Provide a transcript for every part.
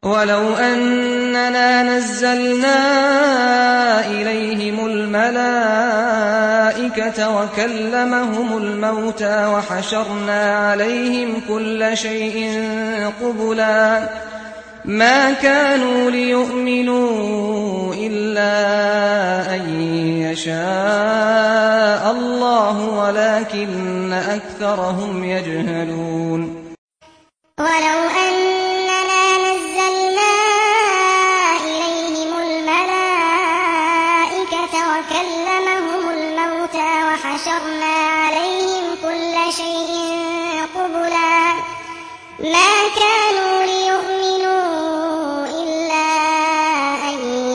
ولو أننا نزلنا إليهم الملائكة وكلمهم الموتى وحشرنا عليهم كل شيء قبلا ما كانوا ليؤمنوا إلا أن يشاء الله ولكن أكثرهم يجهلون. ولو أننا نزلنا إليهم الملائكة وكلمهم الموتى وحشرنا عليهم كل شيء قبلا ما كانوا ليؤمنوا إلا أن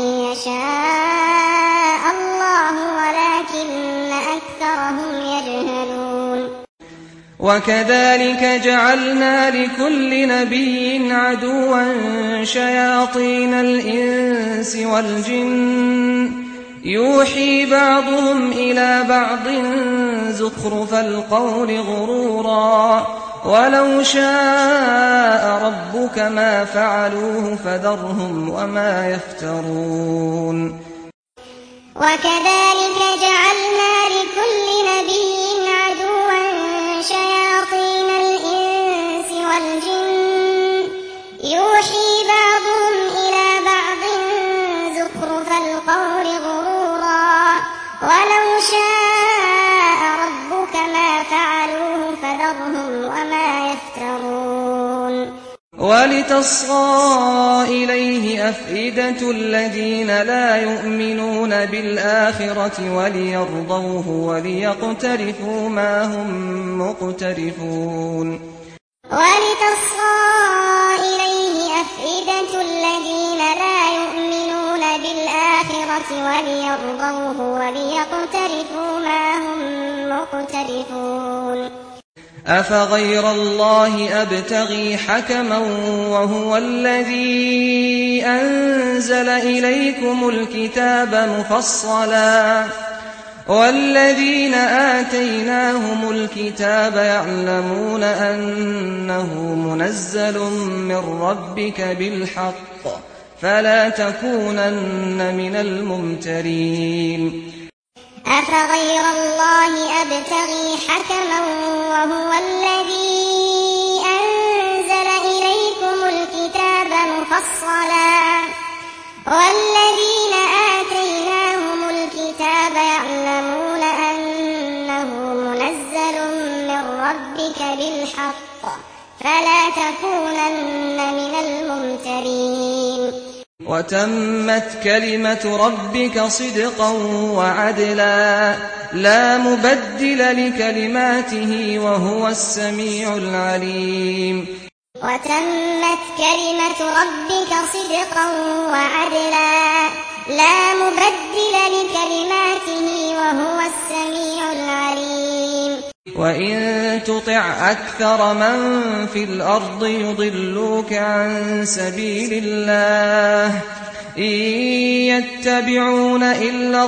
يشاء الله ولكن أكثرهم يجهلون. وكذلك جعلنا لكل نبي عدوا شياطين الإنس والجن يوحي بعضهم إلى بعض زخرف القول غرورا ولو شاء ربك ما فعلوه فذرهم وما يفترون. وكذلك جعلنا لكل نبي عدوا شياطين الإنس والجن يوحي بعضهم إلى بعض زخرف القول غرورا ولو شاء ربك ما فعلوه فذرهم وما يفترون. ولتصغى إليه أفئدة الذين لا يؤمنون بالآخرة وليرضوه وليقترفوا ما هم مقترفون. ولتصغى إليه أفئدة الذين لا يؤمنون بالآخرة وليرضوه وليقترفوا ما هم مقترفون. أفغير الله أبتغي حكما وهو الذي أنزل إليكم الكتاب مفصلا والذين آتيناهم الكتاب يعلمون أنه منزل من ربك بالحق فلا تكونن من الممترين. أفغير الله أبتغي حكما وهو الذي أنزل إليكم الكتاب مفصلا والذين آتيناهم الكتاب يعلمون أنه منزل من ربك بالحق فلا تكونن من الممترين. وتمت كلمة ربك صدقا وعدلا لا مبدل لكلماته وهو السميع العليم. وتمت كلمة ربك صدقا وعدلا لا مبدل لكلماته وهو السميع العليم. وإن تطع أكثر من في الأرض يضلوك عن سبيل الله إن يتبعون إلا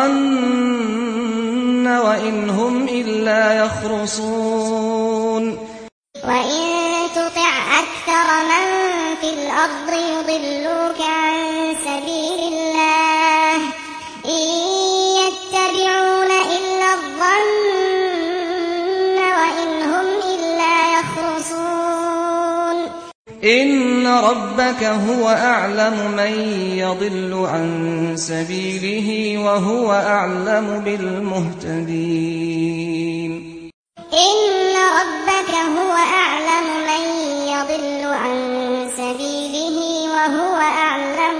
الظن وإن هم إلا يخرصون. وإن تطع أكثر من في الأرض يضلوك عن سبيل الله إن يتبعون إلا الظن وإن هم إلا يخرصون. إن ربك هو أعلم من يضل عن سبيله وهو أعلم بالمهتدين. إن ربك هو أعلم من يضل عن سبيله وهو أعلم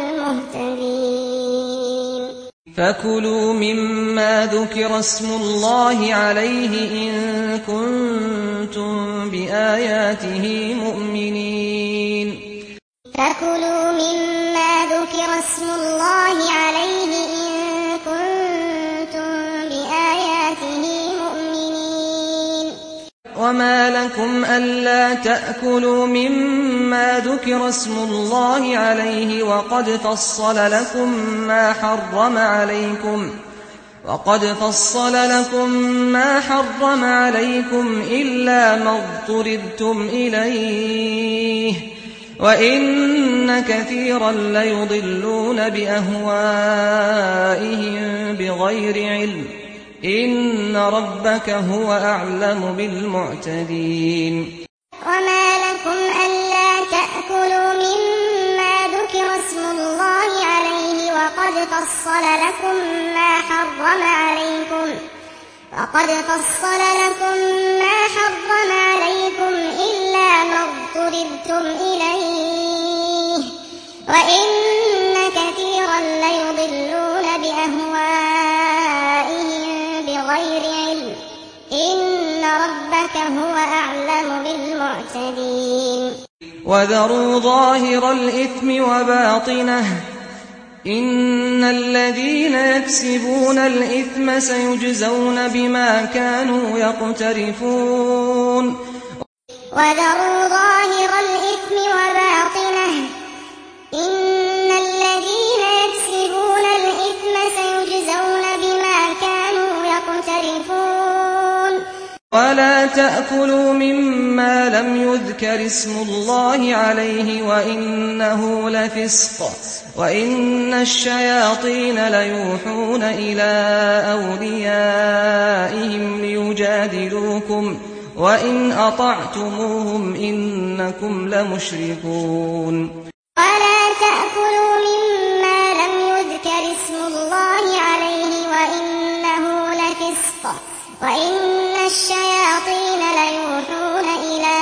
بالمهتدين. فكلوا مما ذكر اسم الله عليه إن كنتم بآياته مؤمنين. فكلوا مما ذكر اسم الله عليه إن كنتم بآياته مؤمنين. وما لكم ألا تأكلوا مما ذكر اسم الله عليه وقد فصل لكم ما حرم عليكم إلا ما اضطررتم إليه وإن وَإِنَّ كَثِيرًا لَّيُضِلُّونَ بِأَهْوَائِهِم بِغَيْرِ عِلْمٍ إِنَّ رَبَّكَ هُوَ أَعْلَمُ بِالْمُعْتَدِينَ وما لكم ألا تأكلوا مما ذكر اسم الله عليه وقد فصل لكم ما حرم عليكم إلا ما اضطررتم إليه وإن كثيرا ليضلون بأهوائهم بغير علم إن ربك هو أعلم بالمعتدين وَذَرُوا ظَاهِرَ الْإِثْمِ وَبَاطِنَهُ إِنَّ الَّذِينَ يَكْسِبُونَ الْإِثْمَ سَيُجْزَوْنَ بِمَا كَانُوا يَقْتَرِفُونَ وَذَرُوا ظَاهِرَ الْإِثْمِ وَبَاطِنَهُ إِنَّ الَّذِينَ يَكْسِبُونَ الْإِثْمَ سَيُجْزَوْنَ بِمَا كَانُوا يَقْتَرِفُونَ وَلَا تَأْكُلُوا مِمَّا لَمْ يُذْكَرِ اسْمُ اللَّهِ عَلَيْهِ وَإِنَّهُ لَفِسْقٌ وَإِنَّ الشَّيَاطِينَ لَيُوحُونَ إِلَىٰ أَوْلِيَائِهِمْ لِيُجَادِلُوكُمْ وَإِنْ أَطَعْتُمُوهُمْ إِنَّكُمْ لَمُشْرِكُونَ ولا تأكلوا مما لم يذكر اسم الله عليه وإنه لفسق وإن الشياطين ليوحون إلى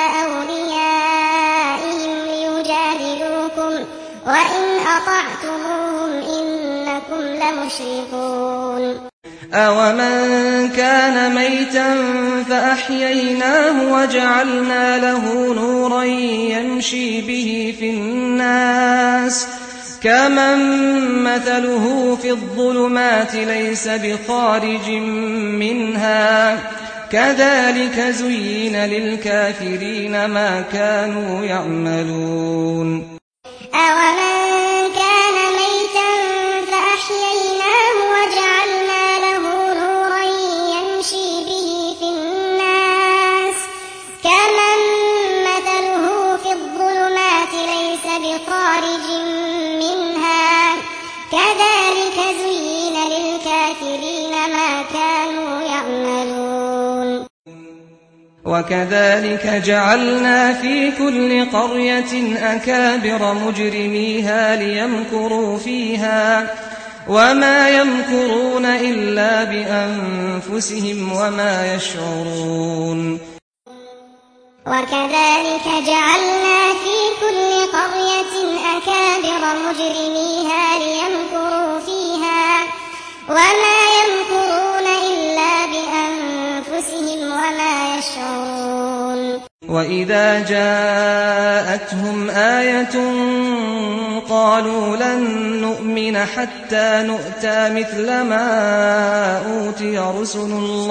أوليائهم ليجادلوكم وإن أطعتموهم إنكم لمشركون أَوَمَنْ كَانَ مَيْتًا فَأَحْيَيْنَاهُ وَجَعَلْنَا لَهُ نُورًا يَمْشِي بِهِ فِي النَّاسِ كَمَن مَّثَلُهُ فِي الظُّلُمَاتِ لَيْسَ بِخَارِجٍ مِّنْهَا كَذَلِكَ زُيِّنَ لِلْكَافِرِينَ مَا كَانُوا يَعْمَلُونَ أَوَمَنْ كَانَ مَيْتًا فَأَحْيَيْنَاهُ وَجَعَلْنَا لَهُ نُورًا يَمْشِي بِهِ فِي النَّاسِ كَمَن مَّثَلُهُ فِي الظُّلُمَاتِ لَيْسَ بِخَارِجٍ مِّنْهَا كَذَلِكَ زُيِّنَ لِلْكَافِرِينَ مَا كَانُوا يَعْمَلُونَ وَكَذَلِكَ جَعَلْنَا فِي كُلِّ قَرْيَةٍ أَكَابِرَ مُجْرِمِيهَا لِيَمْكُرُوا فِيهَا وَمَا يَمْكُرُونَ إِلَّا بِأَنفُسِهِمْ وَمَا يَشْعُرُونَ وَكَذَلِكَ جَعَلْنَا فِي كُلِّ قَرْيَةٍ أَكَابِرَ مُجْرِمِيهَا لِيَمْكُرُوا فِيهَا وَمَا يَمْكُرُونَ إِلَّا بِأَنفُسِهِمْ وَمَا يَشْعُرُونَ وَإِذَا جَاءَتْهُمْ آيَةٌ قَالُوا لَن نُّؤْمِنَ حَتَّىٰ نُؤْتَىٰ مِثْلَ مَا أُوتِيَ رُسُلُ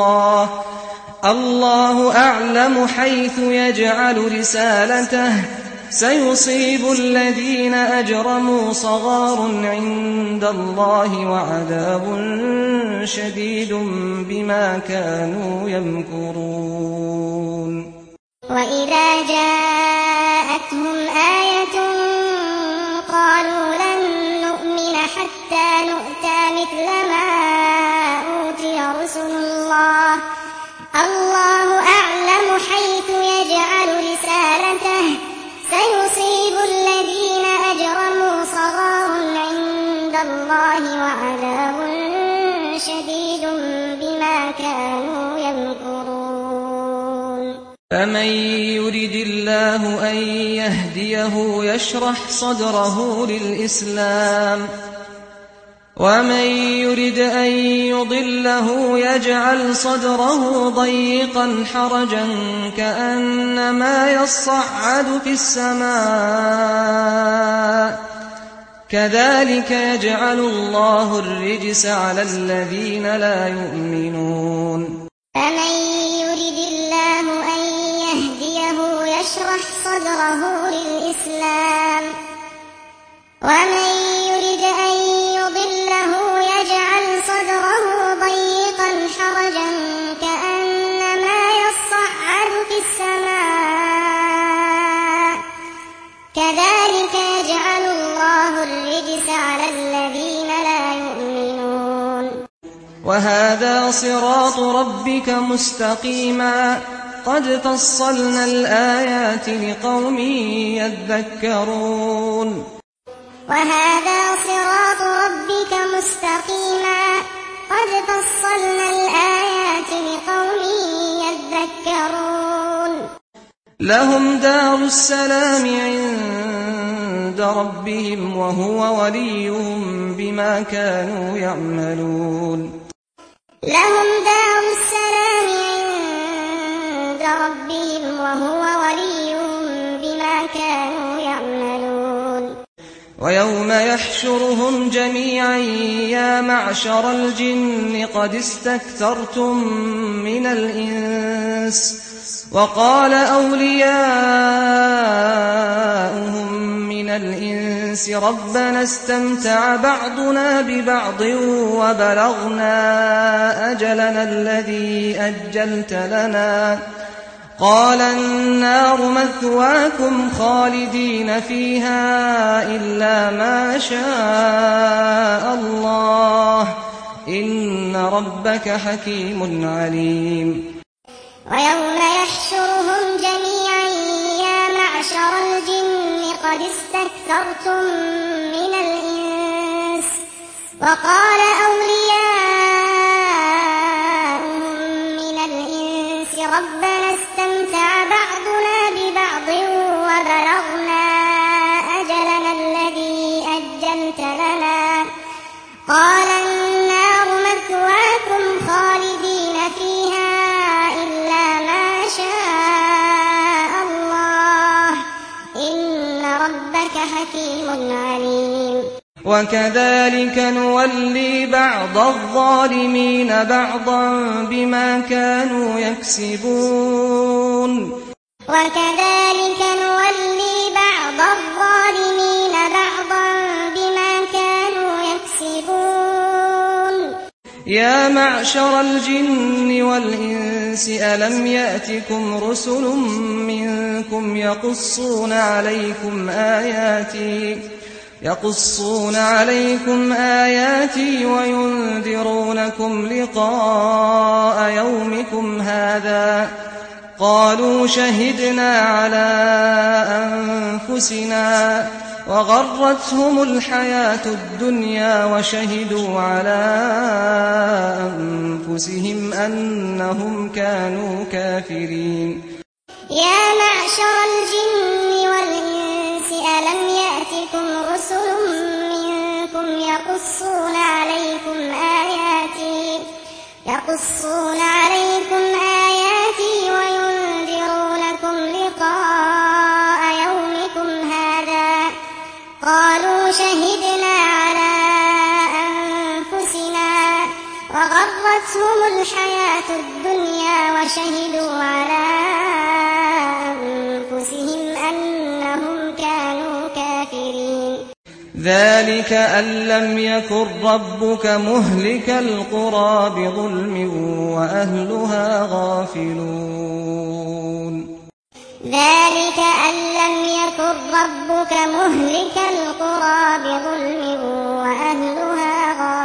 اللَّهُ أَعْلَمُ حَيْثُ يَجْعَلُ رِسَالَتَهُ سَيُصِيبُ الَّذِينَ أَجْرَمُوا صَغَارٌ عِندَ اللَّهِ وَعَذَابٌ شَدِيدٌ بِمَا كَانُوا يَمْكُرُونَ وَإِذَا جَاءَتْهُمْ آيَةٌ قَالُوا لَن نُّؤْمِنَ حَتَّىٰ نُؤْتَىٰ مِثْلَ مَا أُوتِيَ رُسُلُ اللَّهُ أَعْلَمُ حَيْثُ يَجْعَلُ رِسَالَتَهُ سَيُصِيبُ الَّذِينَ أَجْرَمُوا صَغَارٌ عِندَ اللَّهِ وَعَذَابٌ شَدِيدٌ بِمَا كَانُوا يَمْكُرُونَ فَمَن يُرِدِ اللَّهُ أَن يَهْدِيَهُ يَشْرَحْ صَدْرَهُ لِلْإِسْلَامِ وَمَن يُرِدْ أَن يُضِلَّهُ يَجْعَلْ صَدْرَهُ ضَيِّقًا حَرَجًا كَأَنَّمَا يَصَّعَّدُ فِي السَّمَاءِ كَذَلِكَ يَجْعَلُ اللَّهُ الرِّجْسَ عَلَى الَّذِينَ لَا يُؤْمِنُونَ فَمَن يُرِدِ اللَّهُ أَن يَهْدِيَهُ يَشْرَحْ صَدْرَهُ لِلْإِسْلَامِ وَمَن يُرِدْ أَن يُضِلَّهُ يَجْعَلْ صَدْرَهُ ضَيِّقًا حَرَجًا كَأَنَّمَا يَصَّعَّدُ فِي السَّمَاءِ كَذَلِكَ يجعل الله الرجس على الذين لا يؤمنون وهذا صراط ربك مستقيما قد فصلنا الآيات لقوم يذكرون وهذا صراط ربك مستقيما قد فصلنا الآيات لقوم يذكرون لهم دار السلام عند ربهم وهو وليهم بما كانوا يعملون لهم دار السلام عند ربهم وهو وليهم بما كانوا يعملون ويوم يحشرهم جميعا يا معشر الجن قد استكثرتم من الإنس وقال أولياؤهم من الإنس ربنا استمتع بعضنا ببعض وبلغنا أجلنا الذي أجلت لنا قال النار مثواكم خالدين فيها إلا ما شاء الله إن ربك حكيم عليم ويوم يحشرهم جميعا يا معشر الجن قد استكثرتم من الإنس وقال أولياؤهم من الإنس ربنا استمتع بعضنا ببعض وبلغنا أجلنا الذي أجلت لنا قال النار مثواكم خالدين فيها إلا ما شاء الله إن ربك حكيم عليم وكذلك نولي بعض الظالمين بعضا بما كانوا يكسبون وكذلك نولي بعض الظالمين بعضا بما كانوا يكسبون يا معشر الجن والإنس ألم يأتكم رسل منكم يقصون عليكم آياتي وينذرونكم لقاء يومكم هذا قالوا شهدنا على أنفسنا وغرتهم الحياة الدنيا وشهدوا على أنفسهم أنهم كانوا كافرين يا معشر الجن والإنس ألم يأتكم رسل منكم يقصون عليكم آياتي وينذرونكم لقاء يومكم هذا قالوا شهدنا على أنفسنا وغرتهم الحياة الدنيا وشهدوا على أنفسهم أنهم كانوا كافرين ذلك أن لم يكن ربك مهلك القرى بظلم وأهلها غافلون ذلك أن لم يكن ربك مهلك القرى بظلم وأهلها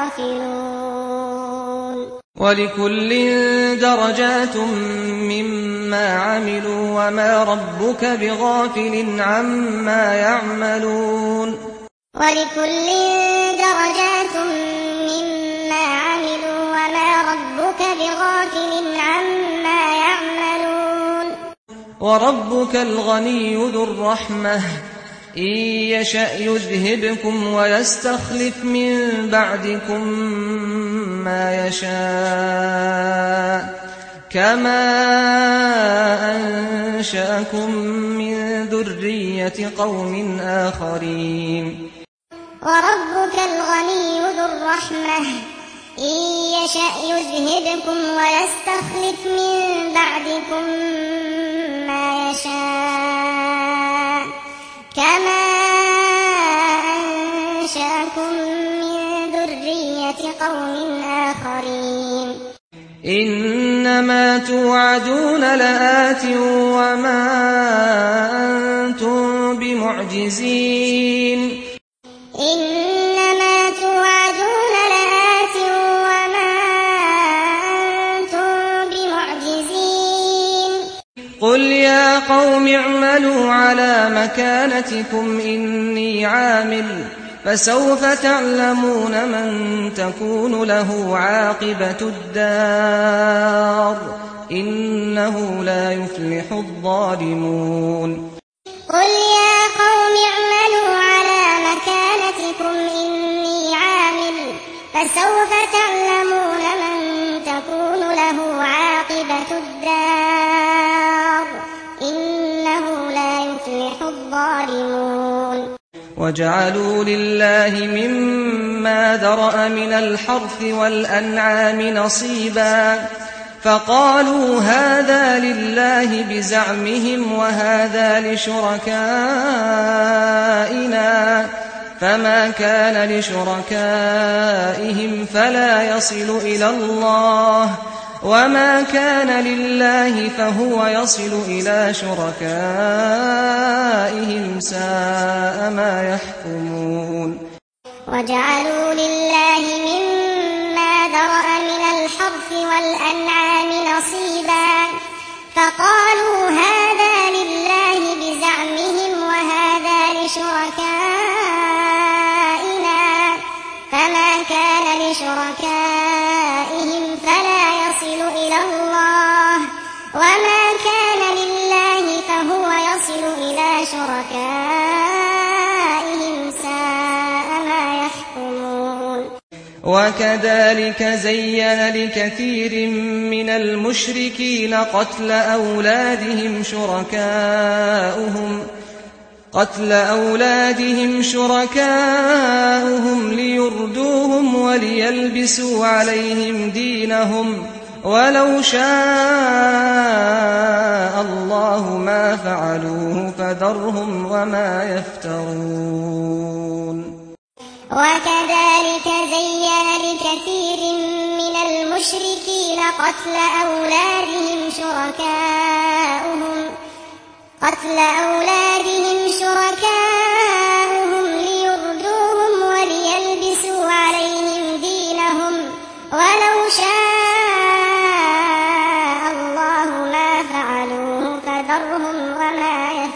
غافلون ولكل درجات مما عملوا وما ربك بغافل عما يعملون ولكل درجات مما عملوا وما ربك بغافل عما يعملون وربك الغني ذو الرحمة إن يشأ يذهبكم ويستخلف من بعدكم ما يشاء كما أنشأكم من ذرية قوم آخرين وربك الغني ذو الرحمة إن يشأ يذهبكم ويستخلف من بعدكم ما يشاء كما أنشأكم من ذرية قوم آخرين إنما توعدون لآت وما أنتم بمعجزين بمعجزين إنما توعدون لآت وما أنتم بمعجزين قل يا قوم اعملوا على مكانتكم إني عامل فسوف تعلمون من تكون له عاقبة الدار إنه لا يفلح الظالمون قل يا قوم اعملوا على مكانتكم إني عامل فسوف تعلمون من تكون له عاقبة الدار إنه لا يفلح الظالمون وجعلوا لله مما ذرأ من الحرث والأنعام نصيبا فقالوا هذا لله بزعمهم وهذا لشركائنا فما كان لشركائهم فلا يصل إلى الله وما كان لله فهو يصل إلى شركائهم ساء ما يحكمون وجعلوا لله مما ذرأ من الحرث والأنعام نصيبا فقالوا هذا لله بزعمهم وهذا لشركائنا فما كان لشركائهم فلا يصل إلى الله وما كان لله فهو يصل إلى شركائهم ساء ما يحكمون وكذلك زين لكثير من المشركين قتل أولادهم شركاؤهم ليردوهم وليلبسوا عليهم دينهم ولو شاء الله ما فعلوه فذرهم وما يفترون وكذلك زين لكثير من المشركين قتل أولادهم شركاؤهم ليردوهم وليلبسوا عليهم دينهم ولو شاء الله ما فعلوه فذرهم وما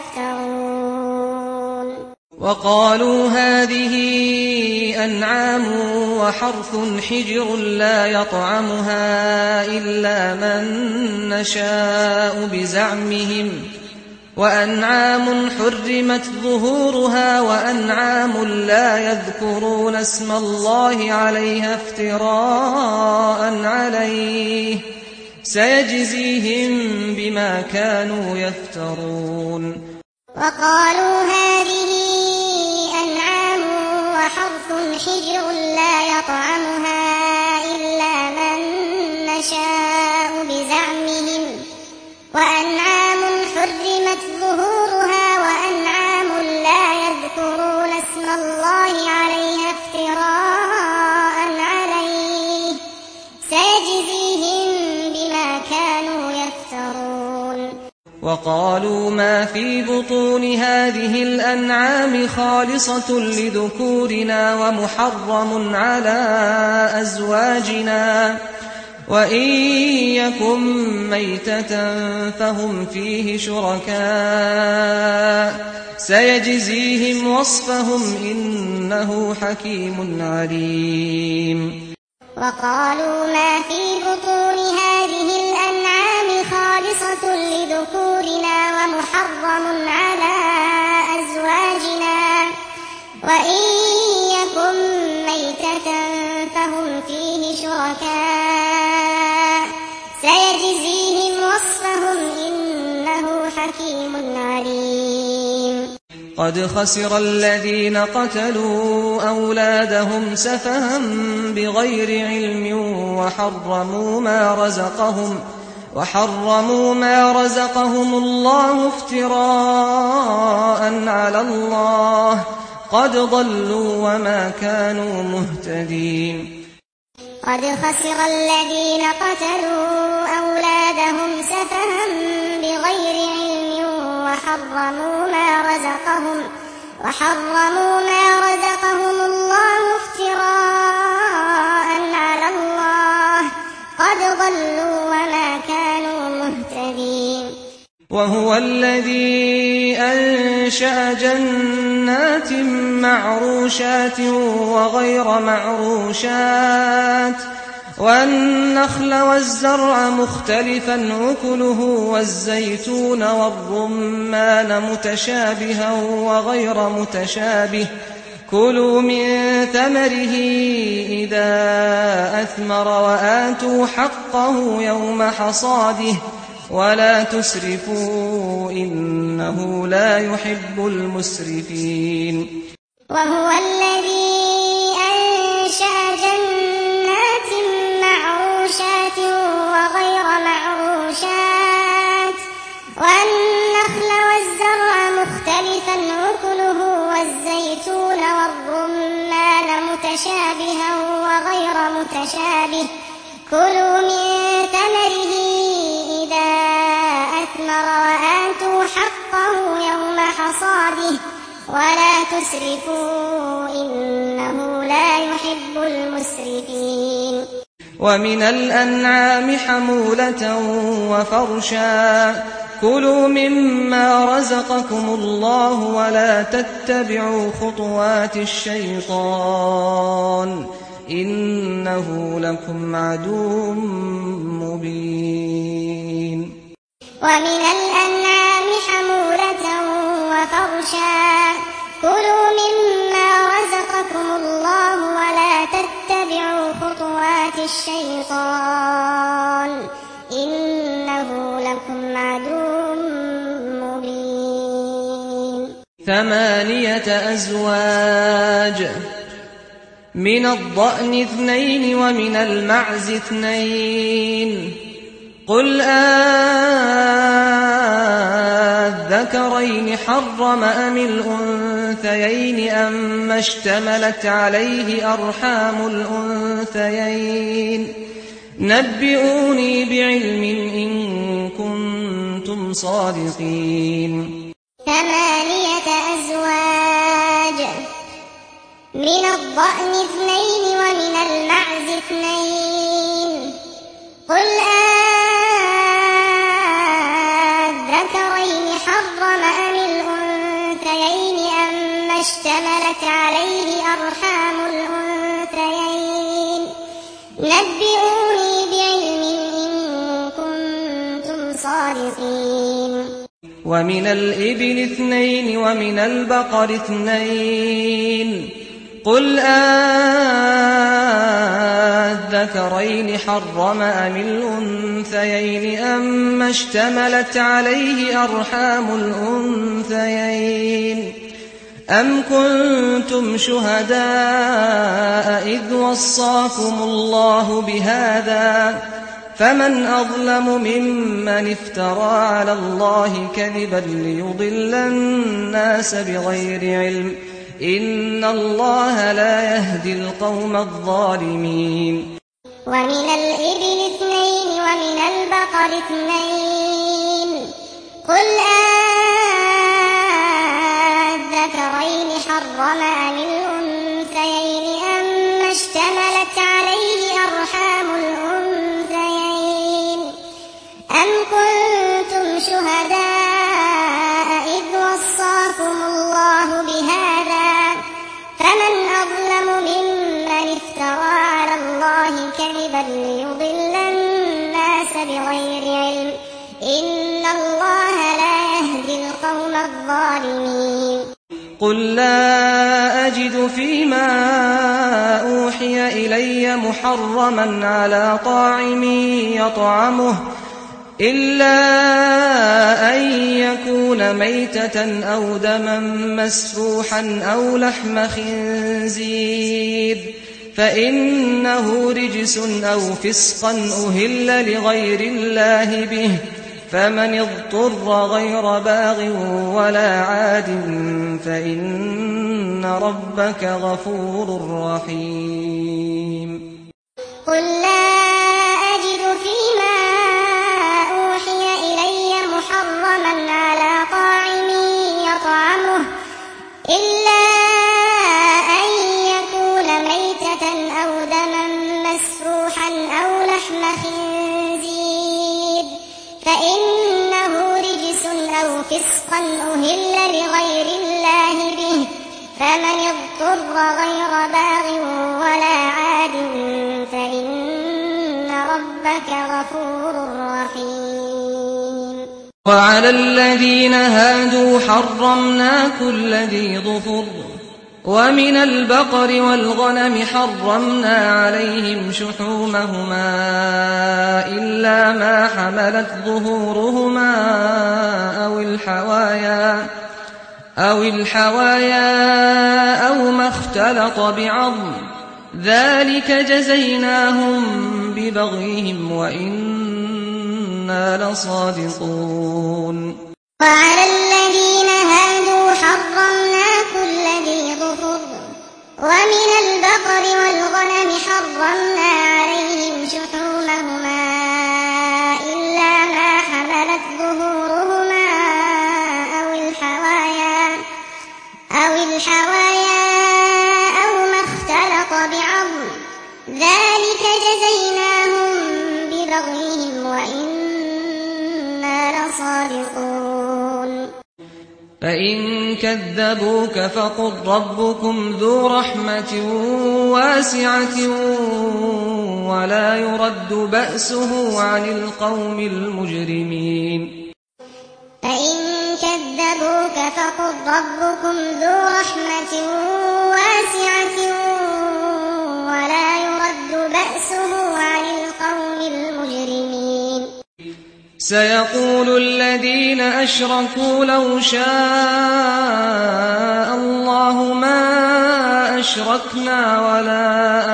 يفترون وقالوا هذه أنعام وحرث حجر لا يطعمها إلا من نشاء بزعمهم وأنعام حرمت ظهورها وأنعام لا يذكرون اسم الله عليها افتراء عليه سيجزيهم بما كانوا يفترون وقالوا هذه أنعام وحرث حجر لا يطعمها إلا من نشاء بزعمهم وأنعام حرمت ظهورها وأنعام لا يذكرون اسم الله عليها افتراء عليه سيجزيهم بما كانوا يفترون وقالوا ما في بطون هذه الأنعام خالصة لذكورنا ومحرم على أزواجنا وإن يكن ميتة فهم فيه شركاء سيجزيهم وصفهم إنه حكيم عليم وقالوا ما في بطون هذه الأنعام خالصة لذكورنا ومحرم على أزواجنا وإن يكن ميتة فهم فيه شركاء سيجزيهم وصفهم إنه حكيم عليم قد خسر الذين قتلوا أولادهم سفها بغير علم وحرموا ما رزقهم الله افتراء على الله قد ضلوا وما كانوا مهتدين قد خسر الذين قتلوا أولادهم سفها بغير علم وحرموا ما رزقهم الله افتراء على الله قد ضلوا وما كانوا مهتدين وهو الذي أنشأ جنات معروشات وغير معروشات والنخل والزرع مختلفا أكله والزيتون والرمان متشابها وغير متشابه كلوا من ثمره إذا أثمر وآتوا حقه يوم حصاده ولا تسرفوا إنه لا يحب المسرفين وهو الذي أنشأ جنات معروشات وغير معروشات والنخل والزرع مختلفا أكله والزيتون والرمان متشابها وغير متشابه كلوا من ثمره إذا أثمر وآتوا حقه يوم حصاده ولا تسرفوا إنه لا يحب المسرفين ومن الأنعام حمولة وفرشا كلوا مما رزقكم الله ولا تتبعوا خطوات الشيطان إنه لكم عدو مبين ومن الأنعام حمولة وفرشا كلوا مما رزقكم الله ولا تتبعوا خطوات الشيطان إنه لكم عدو مبين 8 أزواج من الضأن 2 ومن المعز 2 قل أذكرين حرم أم الأنثيين أما اشتملت عليه أرحام الأنثيين نبئوني بعلم إن كنتم صادقين 8 أزواج من الضأن 2 ومن المعز 2 قل أذكرين حرم أم الأنثيين أما اشتملت عليه أرحام الأنثيين نبئوني بعلم إن كنتم صادقين ومن الإبل 2 ومن البقر 2 قل أذكرين حرم أم الأنثيين أما اشتملت عليه أرحام الأنثيين أم كنتم شهداء إذ وصاكم الله بهذا فمن أظلم ممن افترى على الله كذبا ليضل الناس بغير علم إن الله لا يهدي القوم الظالمين ومن الإبل 2 ومن البقر 2 قل أذكرين حرم أم الأنثيين أما اشتملت عليه أرحام الأنثيين أم كنتم شهداء إذ وصاكم الله بهذا فمن أظلم ممن افترى على الله كذبا ليضل الناس بغير علم إن الله لا يهدي القوم الظالمين قل لا أجد فيما أوحي إلي محرما على طاعم يطعمه إلا أن يكون ميتة أو دما مسفوحا أو لحم خنزير فإنه رجس أو فسقا أهل لغير الله به فمن اضطر غير باغ ولا عاد فإن ربك غفور رحيم قل لا أجد فيما أوحي إلي محرما على طاعم يطعمه إلا فمن اضطر غير باغ ولا عاد فإن ربك غفور رحيم. وعلى الذين هادوا حرمنا كل ذي ظفر ومن البقر والغنم حرمنا عليهم شحومهما إلا ما حملت ظهورهما أو الحوايا أو ما اختلط بعظم ذلك جزيناهم ببغيهم وإنا لصادقون. وعلى الذين هادوا حرمنا كل ذي ظفر ومن البقر والغنم حرمنا عليهم شحومهما إلا ما حملت ظهورهما أو الحوايا أو ما اختلط بعظم ذلك جزيناهم ببغيهم وإنا لصادقون. فإن كذبوك فقل ربكم ذو رحمة واسعة ولا يرد بأسه عن القوم المجرمين. فإن كذبوك فقل ربكم ذو رحمة واسعة ولا يرد بأسه عن القوم المجرمين. سيقول الذين أشركوا لو شاء الله ما أشركنا ولا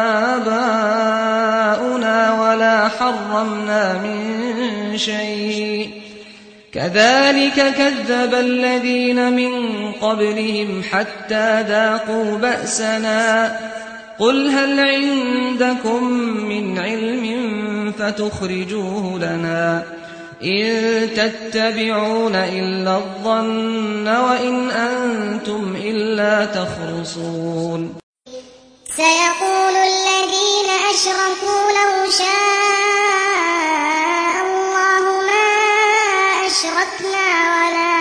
آباؤنا ولا حرمنا من شيء كذلك كذب الذين من قبلهم حتى ذاقوا بأسنا قل هل عندكم من علم فتخرجوه لنا إن تتبعون إلا الظن وإن أنتم إلا تخرصون. سيقول الذين أشركوا لو شاء الله ما أشركنا ولا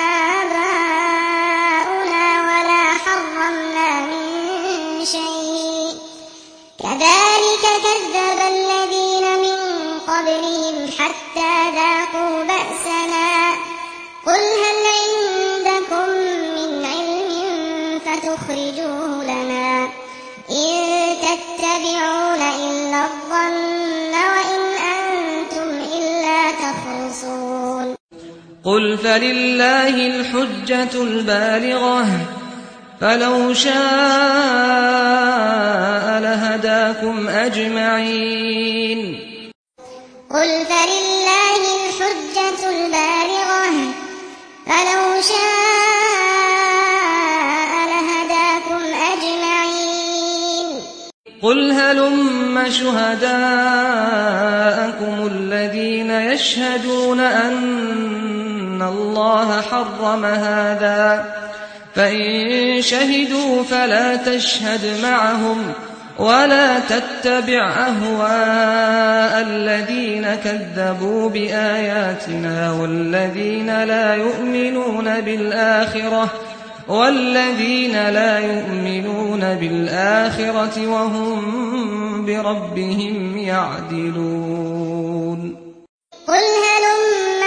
آباؤنا ولا حرمنا من شيء كذلك كذب الذين من قبلهم حتى ذاقوا بأسنا قل هل عندكم من علم فتخرجوه لنا إن تتبعون إلا الظن وإن أنتم إلا تخرصون. قل فلله الحجة البالغة فلو شاء لهداكم أجمعين. قل فلله الحجة البالغة فلو شاء لهداكم أجمعين. قل هلم شهداءكم الذين يشهدون أن الله حرم هذا فإن شهدوا فلا تشهد معهم ولا تتبع أهواء الذين كذبوا بآياتنا والذين لا يؤمنون بالآخرة وهم بربهم يعدلون. قل هلم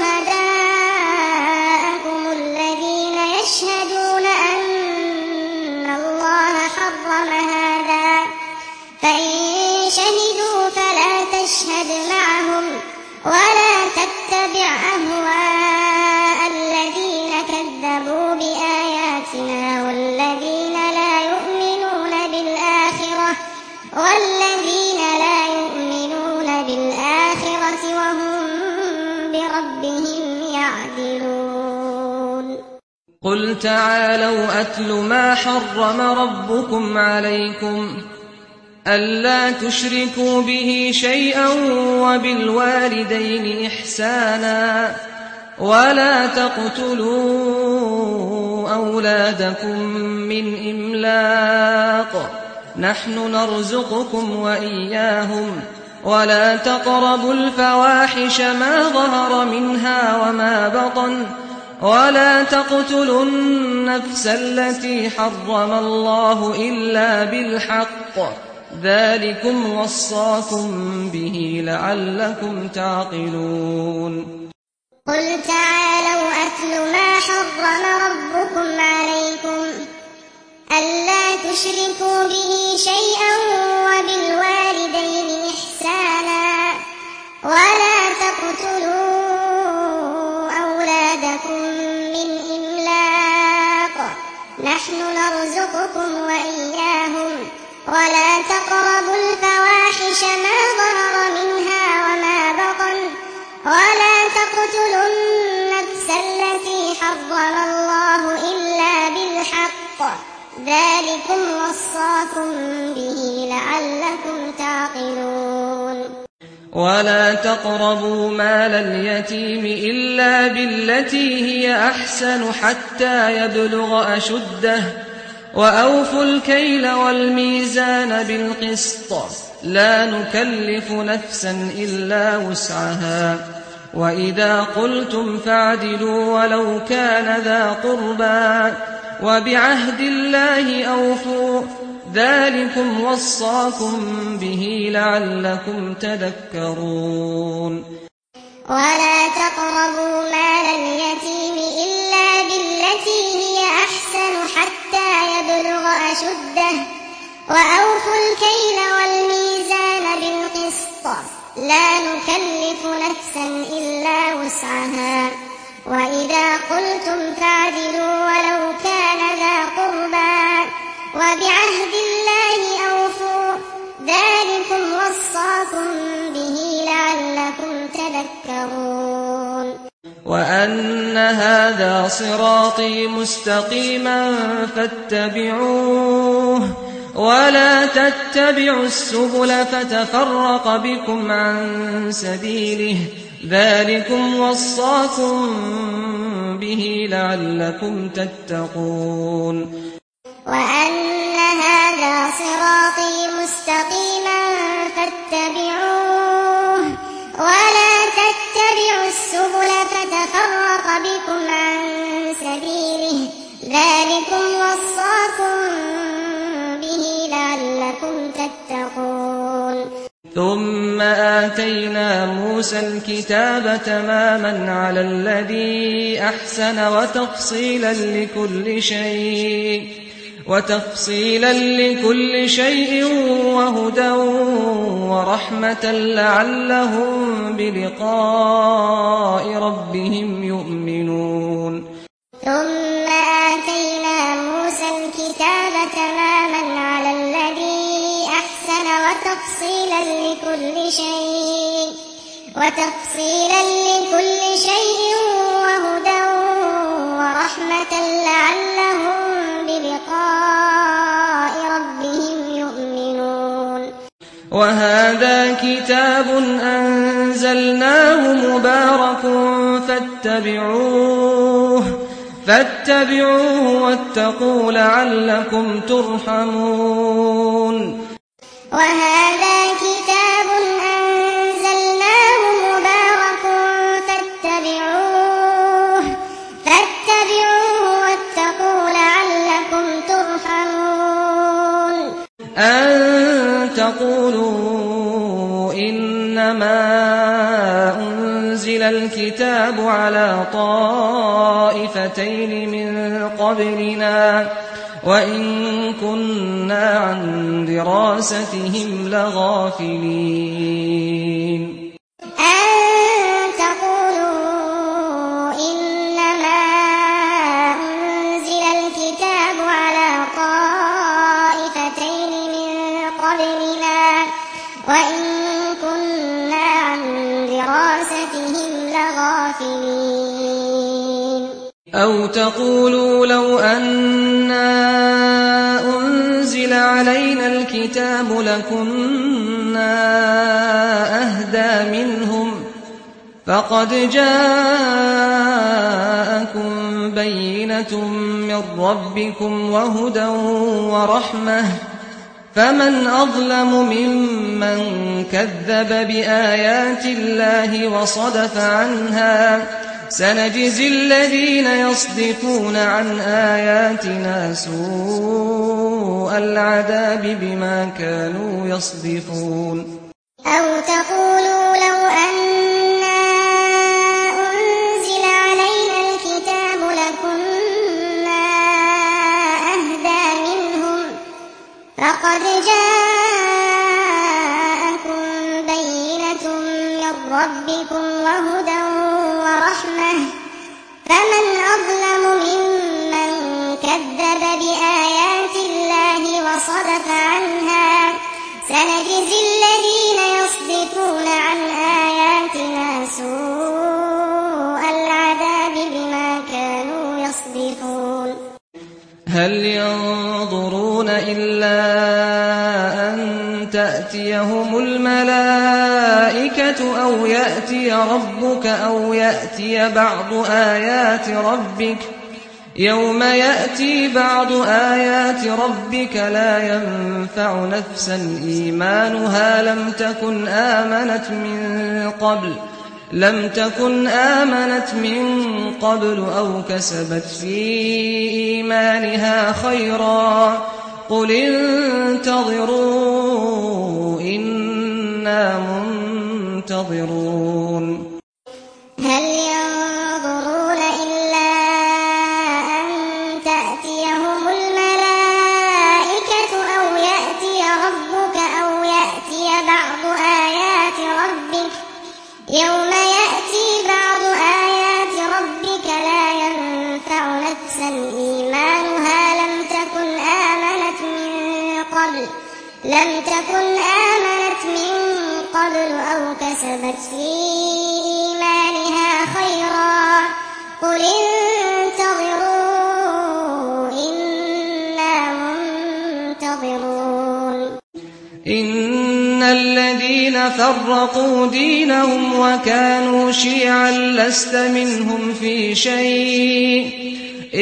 شهداءكم الذين يشهدون أن الله حرم هذا فإن شهدوا فلا تشهد معهم ولا تتبع أهواء الذين كذبوا بآياتنا والذين لا يؤمنون بالآخرة وهم بربهم يعدلون. قل تعالوا أتل ما حرم ربكم عليكم ألا تشركوا به شيئا وبالوالدين إحسانا ولا تقتلوا أولادكم من إملاق نحن نرزقكم وإياهم ولا تقربوا الفواحش ما ظهر منها وما بطن ولا تقتلوا النفس التي حرم الله إلا بالحق ذلكم وصاكم به لعلكم تعقلون قل تعالوا أتل ما حرم ربكم عليكم ألا تشركوا به شيئا وبالوالدين إحسانا ولا تقتلوا أولادكم من إملاق نحن نرزقكم وإياهم ولا تقربوا الفواحش ما ظهر منها وما بطن ولا تقتلوا النفس التي حرم الله إلا بالحق ذلكم وصاكم به لعلكم تعقلون ولا تقربوا مال اليتيم إلا بالتي هي أحسن حتى يبلغ أشده وأوفوا الكيل والميزان بالقسط لا نكلف نفسا إلا وسعها وإذا قلتم فاعدلوا ولو كان ذا قربى وبعهد الله أوفوا ذلكم وصاكم به لعلكم تذكرون ولا تقربوا مال اليتيم إلا بالتي هي أحسن حتى يبلغ أشده وأوفوا الكيل والميزان بالقسط لا نكلف نفسا إلا وسعها وإذا قلتم فاعدلوا ولو كان ذا قربى وبعهد الله أوفوا ذلكم وصاكم به لعلكم تذكرون وأن هذا صراطي مستقيما فاتبعوه ولا تتبعوا السبل فتفرق بكم عن سبيله ذلكم وصاكم به لعلكم تتقون وأن هذا صراطي مستقيما فاتبعوه ولا تتبعوا السبل فتفرق بكم عن سبيله ذلكم وصاكم به لعلكم تتقون ثم آتينا موسى الكتاب تماما على الذي أحسن وتفصيلا لكل شيء وهدى ورحمة لعلهم بلقاء ربهم يؤمنون ثم آتينا موسى الكتاب تماما على الذي أحسن وتفصيلا لكل شيء وهدى ورحمة لعلهم بلقاء ربهم يؤمنون وهذا كتاب أنزلناه مبارك فاتبعوه واتقوا لعلكم ترحمون وهذا كتاب أنزلناه مبارك فاتبعوه واتقوا لعلكم ترحمون أن تقولوا إنما أنزل الكتاب على طائفتين من قبلنا وإن كنا عن دراستهم لغافلين أن تقولوا إنما أنزل الكتاب على طائفتين من قبلنا وإن كنا عن دراستهم لغافلين أو تقولوا لو أنا أنزل علينا الكتاب لكنا أهدى منهم فقد جاءكم بينة من ربكم وهدى ورحمة فمن أظلم ممن كذب بآيات الله وصدف عنها سنجزي الذين يصدفون عن آياتنا سوء العذاب بما كانوا يصدفون أو تقولوا لو أنا أنزل علينا الكتاب لكنا أهدى منهم فقد جاءكم بينة من ربكم وهدى ورحمة فمن أظلم ممن كذب بآيات الله وصدف عنها سنجزي الذين يصدفون عن آياتنا سوء العذاب بما كانوا يصدفون هل ينظرون إلا أن تأتيهم الملائكة أو يأتي ربك أو يأتي بعض آيات ربك يوم يأتي بعض آيات ربك لا ينفع نفسا إيمانها لم تكن آمنت من قبل أو كسبت في إيمانها خيرا قل انتظروا إنا منتظرون هل ينظرون إلا أن تأتيهم الملائكة أو يأتي ربك أو يأتي بعض آيات ربك يوم يأتي بعض آيات ربك لا ينفع نفسا إيمانها لم تكن آمنت من قبل أو كسبت في إيمانها خيرا قل انتظروا إنا منتظرون إن الذين فرقوا دينهم وكانوا شيعا لست منهم في شيء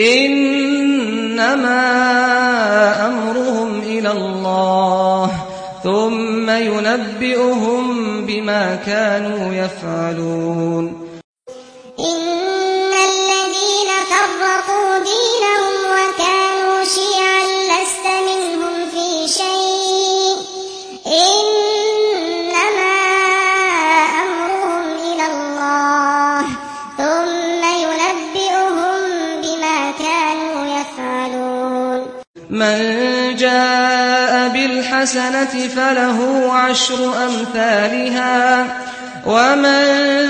إنما أمرهم إلى الله ثم ينبئهم بما كانوا يفعلون إن الذين فرقوا دينهم وكانوا شيعا لست منهم في شيء إنما أمرهم إلى الله ثم ينبئهم بما كانوا يفعلون من جاء بالحسنة فله 10 أمثالها ومن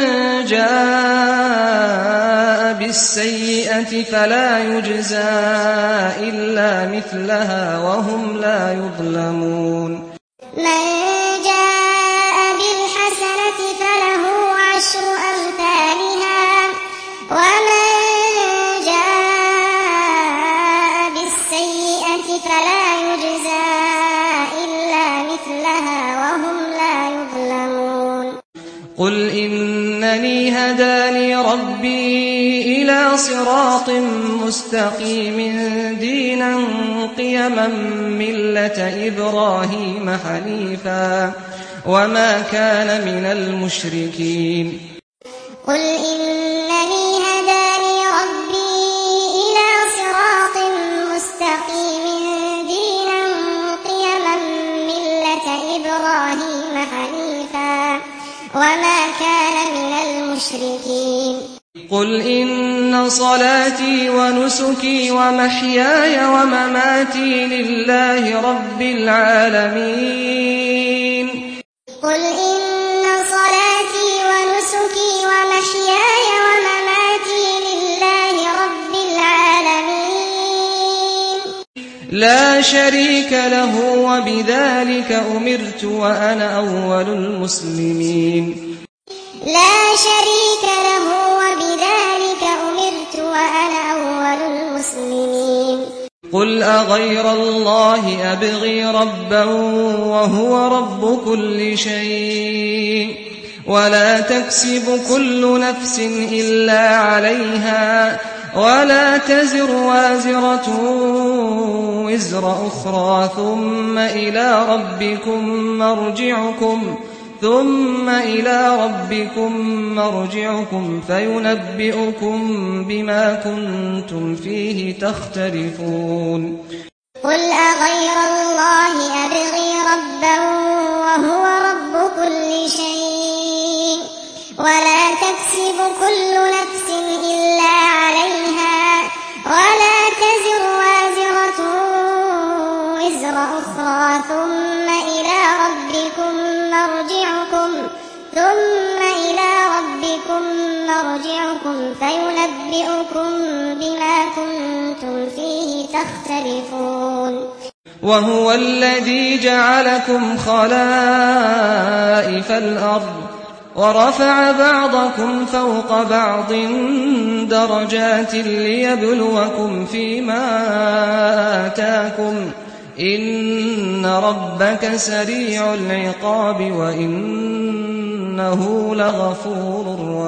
جاء بالسيئة فلا يجزى إلا مثلها وهم لا يظلمون من جاء بالحسنة فله 10 أمثالها ومن جاء بالسيئة فلا يجزى إلا مثلها وهم لا يظلمون قل إنني هداني ربي إلى صراط مستقيم دينا قيما ملة إبراهيم حنيفا وما كان من المشركين قل إنني هداني ربي إلى صراط مستقيم دينا قيما ملة إبراهيم حنيفا وما كان من المشركين قل إن صلاتي ونسكي ومحياي ومماتي لله رب العالمين قل إن صلاتي ونسكي ومحياي ومماتي لله رب العالمين لا شريك له وبذلك أمرت وأنا أول المسلمين لا شريك له وبذلك أمرت وأنا أول المسلمين قل أغير الله أبغي ربا وهو رب كل شيء ولا تكسب كل نفس إلا عليها ولا تزر وازرة وزر أخرى ثم إلى ربكم ثم إلى ربكم مرجعكم فينبئكم بما كنتم فيه تختلفون قل أغير الله أبغي ربا وهو رب كل شيء ولا تكسب كل نفس إلا عليها ولا تزر وازرة وزر أخرى ثم إلى ربكم مرجعكم فينبئكم بما كنتم فيه تختلفون وهو الذي جعلكم خلائف الأرض ورفع بعضكم فوق بعض درجات ليبلوكم فيما آتاكم إن ربك سريع العقاب وإنه لغفور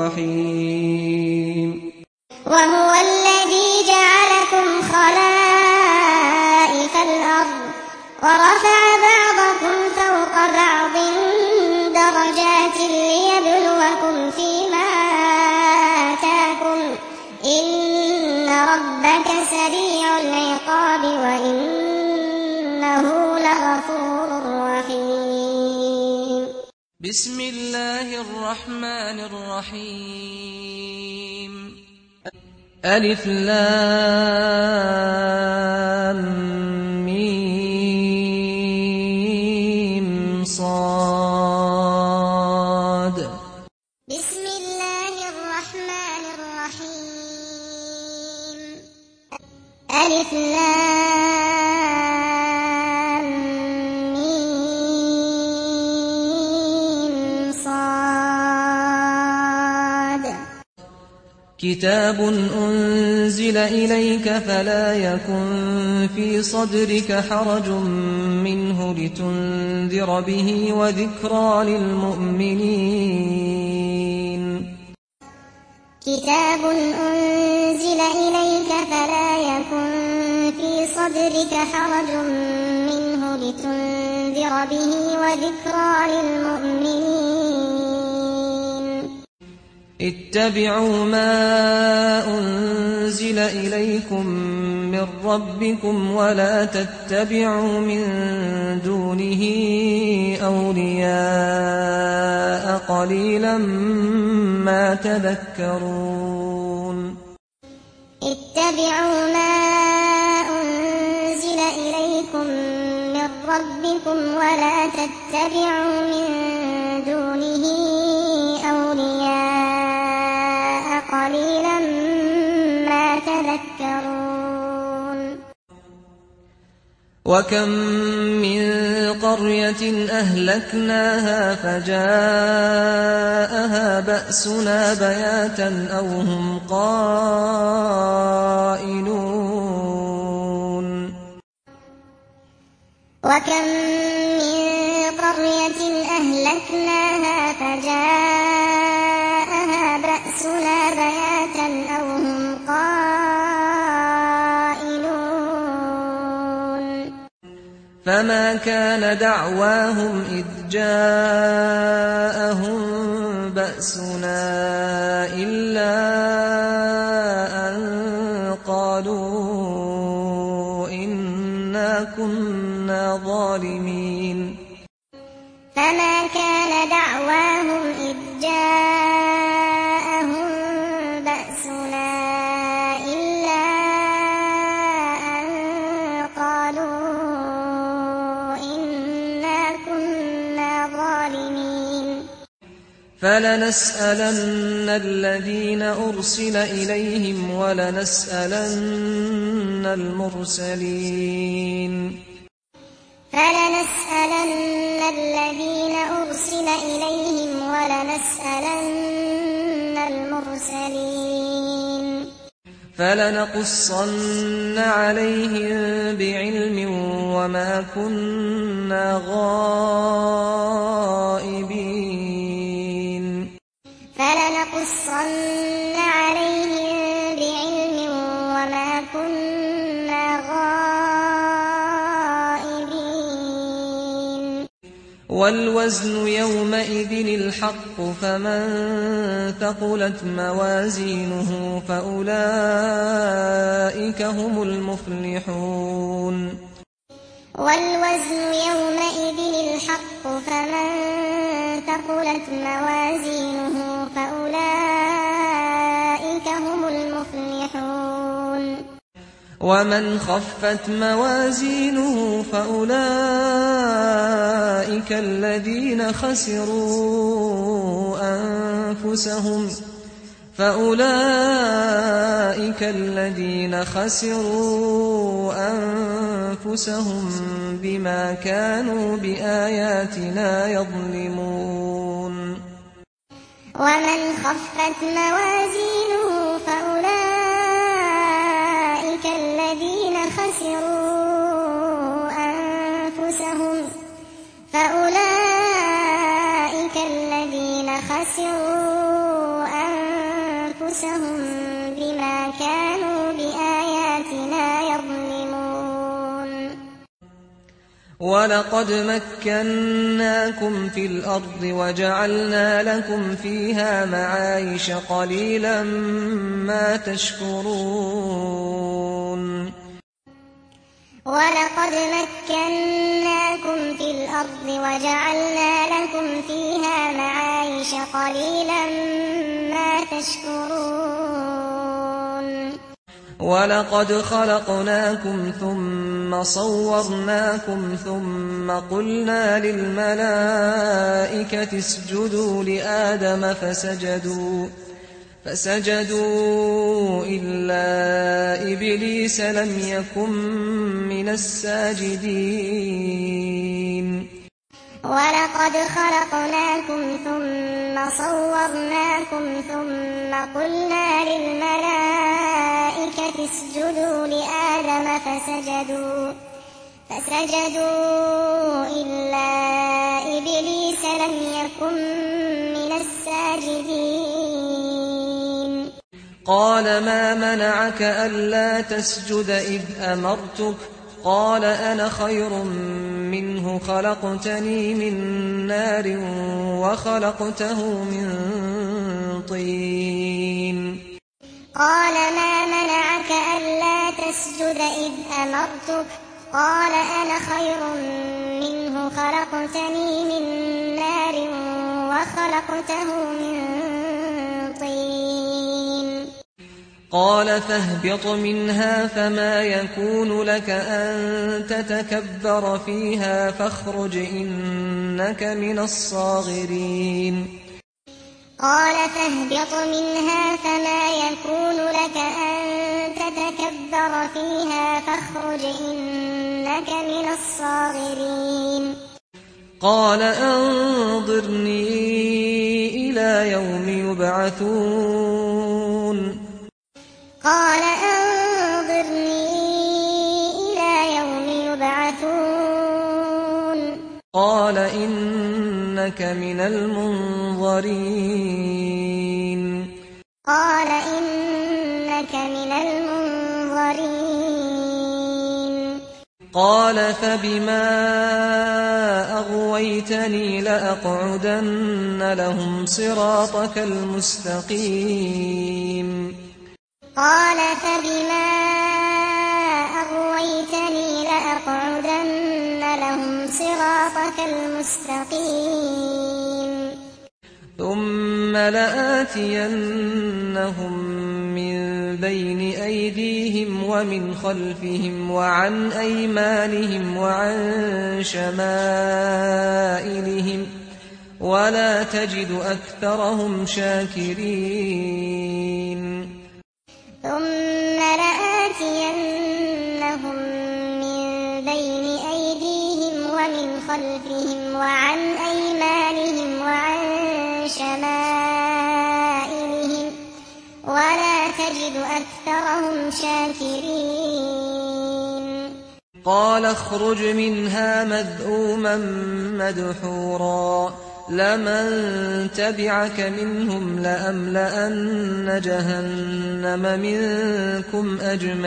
رحيم وهو الذي جعلكم خلائف الأرض ورفع بعضكم فوق بعض درجات ليبلوكم فيما آتاكم إن ربك سريع العقاب وإنه لغفور رحيم بسم الله الرحمن الرحيم ألف لام ميم صاد بسم الله الرحمن الرحيم ألف لام ميم صاد كتاب أنزل إليك فلا يكن في صدرك حرج منه لتنذر به وذكرى للمؤمنين كتاب أنزل إليك فلا يكن في صدرك حرج منه لتنذر به وذكرى للمؤمنين اتبعوا ما أنزل إليكم من ربكم ولا تتبعوا من دونه أولياء قليلا ما تذكرون اتبعوا ما أنزل إليكم من ربكم ولا تتبعوا من دونه أولياء قليلا ما تذكرون وكم من قرية أهلكناها فجاءها بأسنا بياتا أو هم قائلون وكم من قرية أهلكناها فجاءها بأسنا بياتا أو هم قائلون فما كان دعواهم إذ جاءهم بأسنا إلا أن قالوا إنا كنا ظالمين فما كان دعواهم إذ جاءهم بأسنا إلا أن قالوا إنا كنا ظالمين فلنسألن الذين أرسل إليهم ولنسألن المرسلين فلنسألن الذين أرسل إليهم ولنسألن المرسلين فلنقصن عليهم بعلم وما كنا غائبين فلنقصن عليهم بعلم وما كنا غائبين والوزن يومئذ الحق فمن ثقلت موازينه فأولئك هم المفلحون والوزن يومئذ الحق فمن ثقلت موازينه فأولئك هم المفلحون ومن خفت موازينه فأولئك الذين خسروا أنفسهم بما كانوا بآياتنا يظلمون ومن خفت موازينه فأولئك الذين خسروا أنفسهم بما كانوا بآياتنا يظلمون ولقد مكناكم في الأرض وجعلنا لكم فيها معايش قليلا ما تشكرون ولقد مكناكم في الأرض وجعلنا لكم فيها معايش قليلا ما تشكرون ولقد خلقناكم ثم صورناكم ثم قلنا للملائكة اسجدوا لآدم فسجدوا إلا إبليس لم يكن من الساجدين ولقد خلقناكم ثم صورناكم ثم قلنا للملائكة اسجدوا لآدم فسجدوا إلا إبليس لم يكن من الساجدين قال ما منعك ألا تسجد إذ أمرتك قال أنا خير منه خلقتني من نار وخلقته من طين قال ما منعك ألا تسجد إذ أمرتك قال أنا خير منه خلقتني من نار وخلقته من طين قال فاهبط منها فما يكون لك أن تتكبر فيها فاخرج إنك من الصاغرين قال فاهبط منها فما يكون لك أن تتكبر فيها فاخرج إنك من الصاغرين قال أنظرني إلى يوم يبعثون قال أنظرني إلى يوم يبعثون قال إنك من المنظرين قال إنك من المنظرين قال فبما أغويتني لأقعدن لهم صراطك المستقيم قال فبما أغويتني لأقعدن لهم صراطك المستقيم ثم لآتينهم من بين أيديهم ومن خلفهم وعن أيمانهم وعن شمائلهم ولا تجد أكثرهم شاكرين ثم لآتينهم من بين أيديهم ومن خلفهم وعن أيمانهم وعن شمائلهم ولا تجد أكثرهم شاكرين قال اخرج منها مذءوما مدحورا لمن تبعك منهم لأملأن جهنم منكم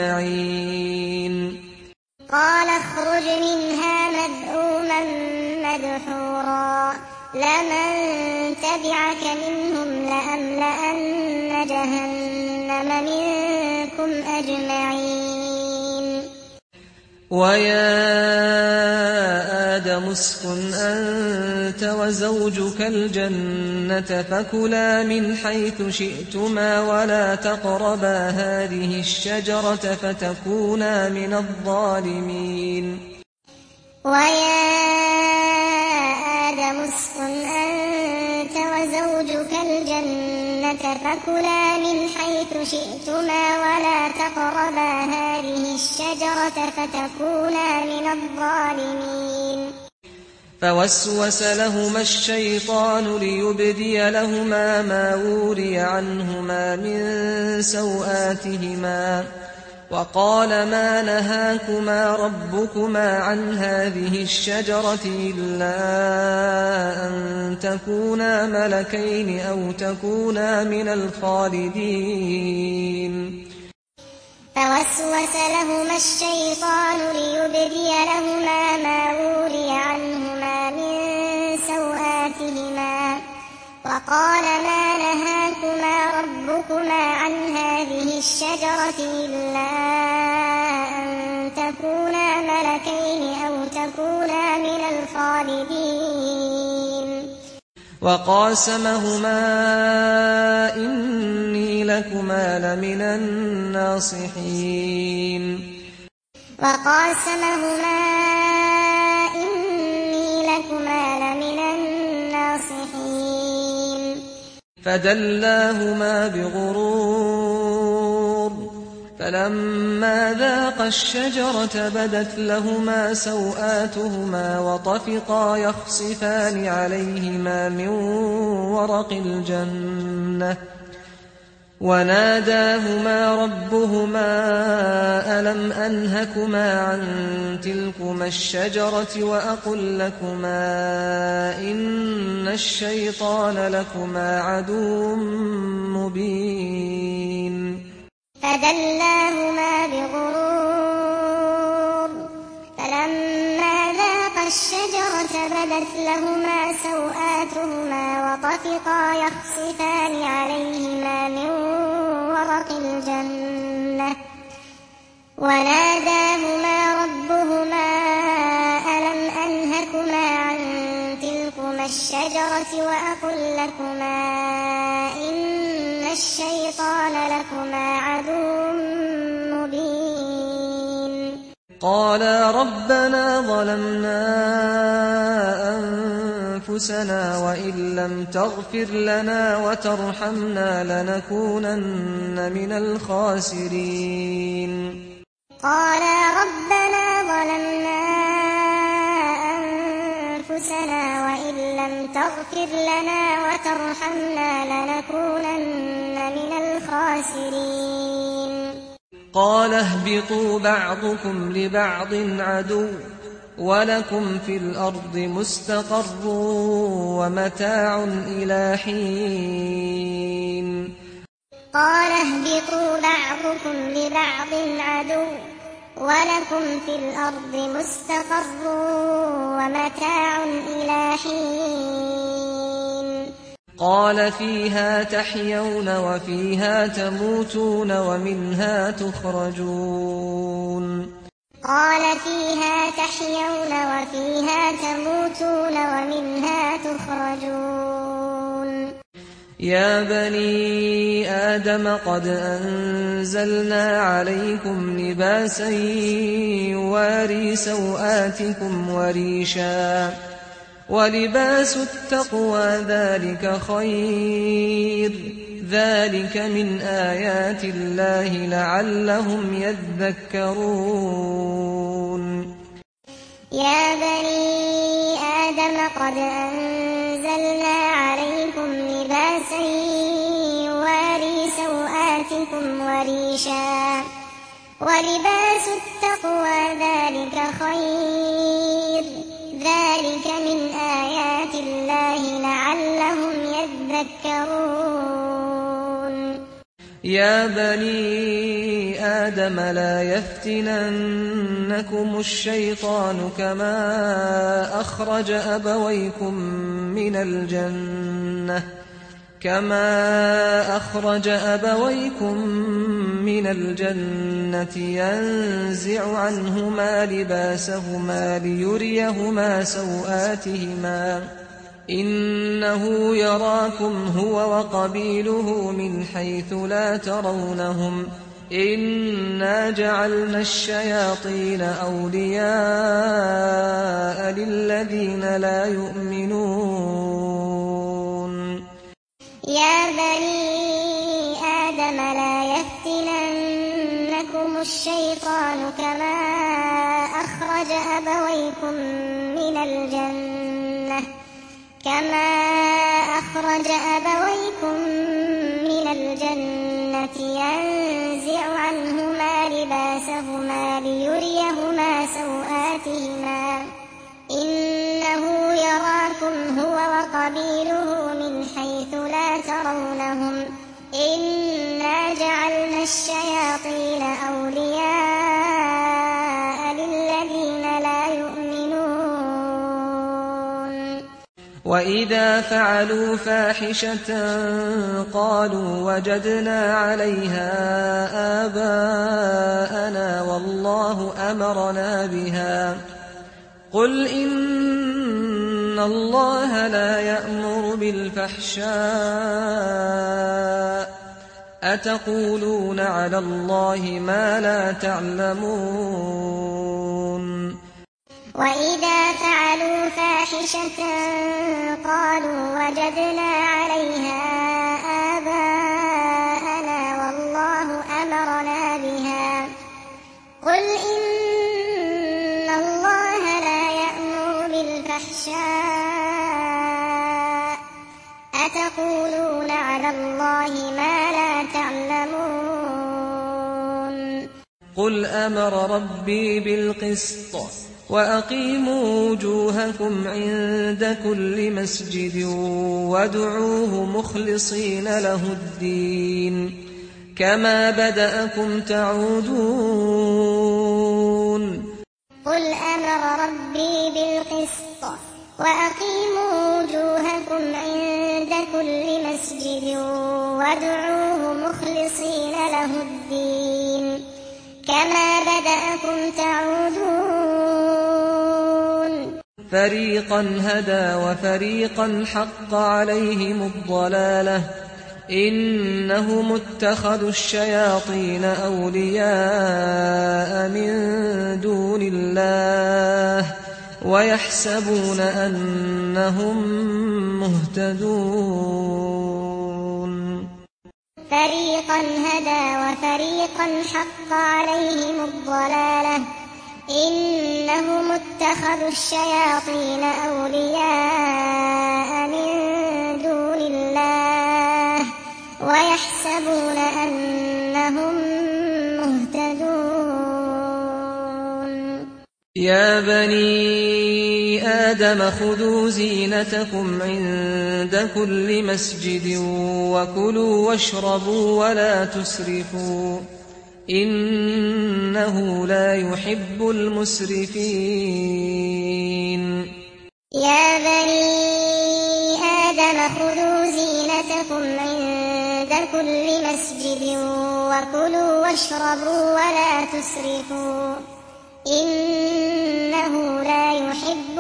أجمعين قال اخرج منها مذءوما مدحورا لمن تبعك منهم لأملأن جهنم منكم أجمعين ويا آدم اسكن أنت وزوجك الجنة فكلا من حيث شئتما ولا تقربا هذه الشجرة فتكونا من الظالمين ويا آدم اسكن أنت وزوجك الجنة فكلا من حيث شئتما ولا تقربا هذه الشجرة فتكونا من الظالمين فوسوس لهما الشيطان ليبدي لهما ما وري عنهما من سوآتهما وقال ما نهاكما ربكما عن هذه الشجرة إلا أن تكونا ملكين أو تكونا من الخالدين فوسوس لهما الشيطان ليبدي لهما ما وري عنهما من سوآتهما وقال ما نهاكما ربكما عن هذه الشجرة إلا أن تكونا ملكين أو تكونا من الخالدين وقاسمهما إني لكما لمن الناصحين وقاسمهما إني لكما لمن الناصحين فدلاهما بغرور فلما ذاقا الشجرة بدت لهما سوآتهما وطفقا يخصفان عليهما من ورق الجنة وناداهما ربهما ألم أنهكما عن تلكما الشجرة وأقل لكما إن الشيطان لكما عدو مبين فدلاهما بغرور فلما ذاقا الشجرة بدت لهما سوآتهما وطفقا يخصفان عليهما من ورق الجنة وناداهما ربهما ألم أنهكما عن تلكما الشجرة وأقل لكما إن الشيطان لكما عدو مبين قالا ربنا ظلمنا أنفسنا وإن لم تغفر لنا وترحمنا لنكونن من الخاسرين قالا ربنا ظلمنا أنفسنا وإن لم تغفر لنا وترحمنا لنكونن من الخاسرين قال اهبطوا بعضكم لبعض عدو ولكم في الأرض مستقر ومتاع إلى حين قال اهبطوا بعضكم لبعض عدو ولكم في الأرض مستقر ومتاع إلى حين قال فيها تحيون وفيها تموتون ومنها تخرجون قال فيها تحيون وفيها تموتون ومنها تخرجون يا بني آدم قد أنزلنا عليكم لباسا يواري سوآتكم وريشا ولباس التقوى ذلك خير ذلك من آيات الله لعلهم يذكرون يا بني آدم قد أنزلنا عليكم لباسا يواري سوآتكم وريشا ولباس التقوى ذلك خير ذلك من آيات الله لعلهم يذكرون يا بني آدم لا يفتننكم الشيطان كما أخرج أبويكم من الجنة ينزع عنهما لباسهما ليريهما سوآتهما إنه يراكم هو وقبيله من حيث لا ترونهم إنا جعلنا الشياطين أولياء للذين لا يؤمنون يا بني آدم لا يفتننكم الشيطان كما أخرج أبويكم من الجنة ينزع عنهما لباسهما ليريهما سوآتهما إنه يراكم هو وقبيله من حيث لا ترونهم إنا جعلنا الشياطين أولياء للذين لا يؤمنون وإذا فعلوا فاحشة قالوا وجدنا عليها آباءنا والله أمرنا بها قل إن الله لا يأمر بالفحشاء أتقولون على الله ما لا تعلمون وإذا فعلوا فاحشة قالوا وجدنا عليها آباءنا والله أمرنا بها قل إن الله لا يأمر بالفحشاء أتقولون على الله ما لا تعلمون قل أمر ربي بالقسط وأقيموا وجوهكم عند كل مسجد وادعوه مخلصين له الدين كما بدأكم تعودون قل أمر ربي بالقسط وأقيموا وجوهكم عند كل مسجد وادعوه مخلصين له الدين كما بدأكم تعودون فريقا هدى وفريقا حق عليهم الضلالة إنهم اتخذوا الشياطين أولياء من دون الله ويحسبون أنهم مهتدون فريقا هدى وفريقا حق عليهم الضلالة إنهم اتخذوا الشياطين أولياء من دون الله ويحسبون أنهم مهتدون يا بني آدم خذوا زينتكم عند كل مسجد وكلوا واشربوا ولا تسرفوا إنه لا يحب المسرفين يا بني آدم خذوا زينتكم عند كل مسجد وكلوا واشربوا ولا تسرفوا إنه لا يحب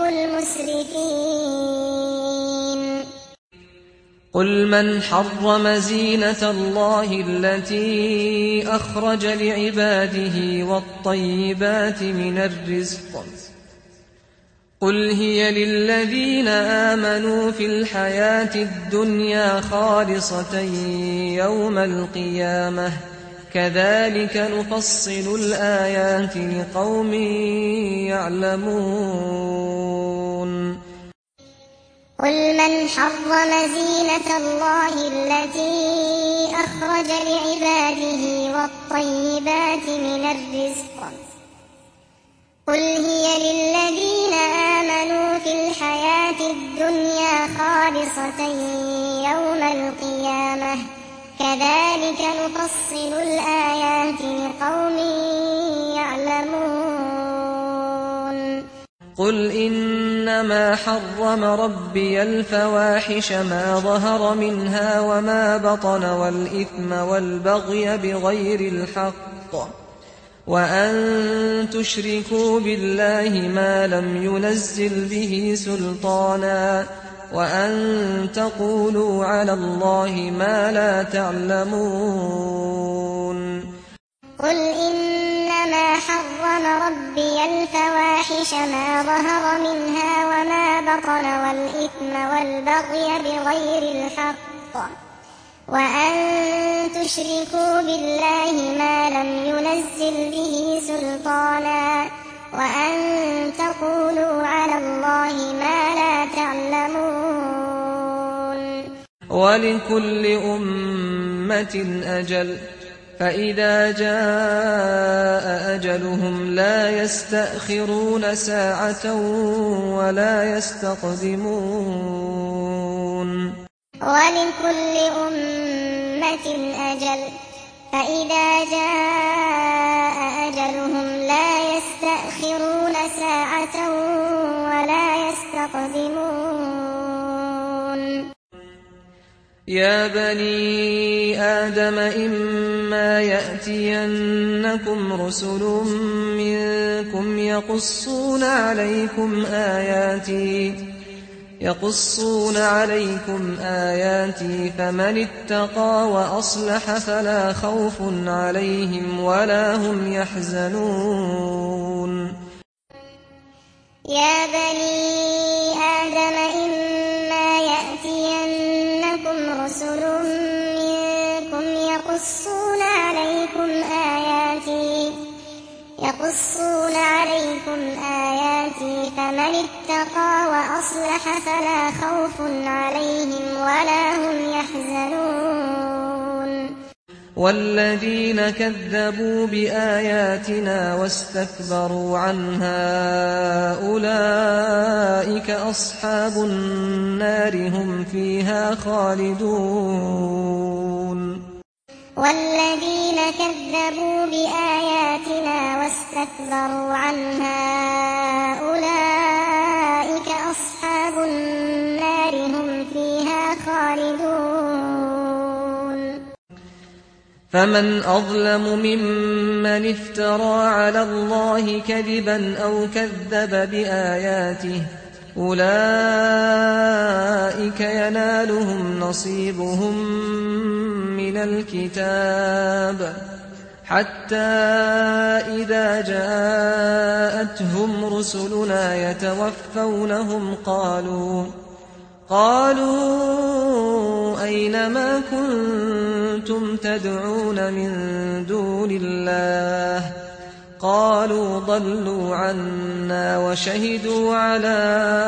المسرفين قل من حرم زينة الله التي أخرج لعباده والطيبات من الرزق قل هي للذين آمنوا في الحياة الدنيا خالصة يوم القيامة كذلك نفصل الآيات لقوم يعلمون قل من حرم زينة الله التي أخرج لعباده والطيبات من الرزق قل هي للذين آمنوا في الحياة الدنيا خالصة يوم القيامة كذلك نفصل الآيات لقوم يعلمون قل إنما حرم ربي الفواحش ما ظهر منها وما بطن والإثم والبغي بغير الحق وأن تشركوا بالله ما لم ينزل به سلطانا وأن تقولوا على الله ما لا تعلمون قل إنما حرم ربي الفواحش ما ظهر منها وما بطن والإثم والبغي بغير الحق وأن تشركوا بالله ما لم ينزل به سلطانا وأن تقولوا على الله ما لا تعلمون ولكل أمة أجل فإذا جاء أجلهم لا يستأخرون ساعة ولا يستقدمون ولكل أمة أجل فإذا جاء أجلهم لا يستأخرون ساعة ولا يستقدمون يا بني آدم إما يأتينكم رسل منكم يقصون عليكم آياتي فمن اتقى وأصلح فلا خوف عليهم ولا هم يحزنون يا بني آدم إما يأتينكم رسل منكم يقصون عليكم آياتي فمن اتقى وأصلح فلا خوف عليهم ولا هم يحزنون والذين كذبوا بآياتنا واستكبروا عنها أولئك أصحاب النار هم فيها خالدون والذين كذبوا بآياتنا واستكبروا عنها أولئك أصحاب النار هم فيها خالدون فمن أظلم ممن افترى على الله كذبا أو كذب بآياته أولئك ينالهم نصيبهم من الكتاب حتى إذا جاءتهم رسلنا يتوفونهم قالوا أين ما كنتم تدعون من دون الله قالوا ضلوا عنا وشهدوا على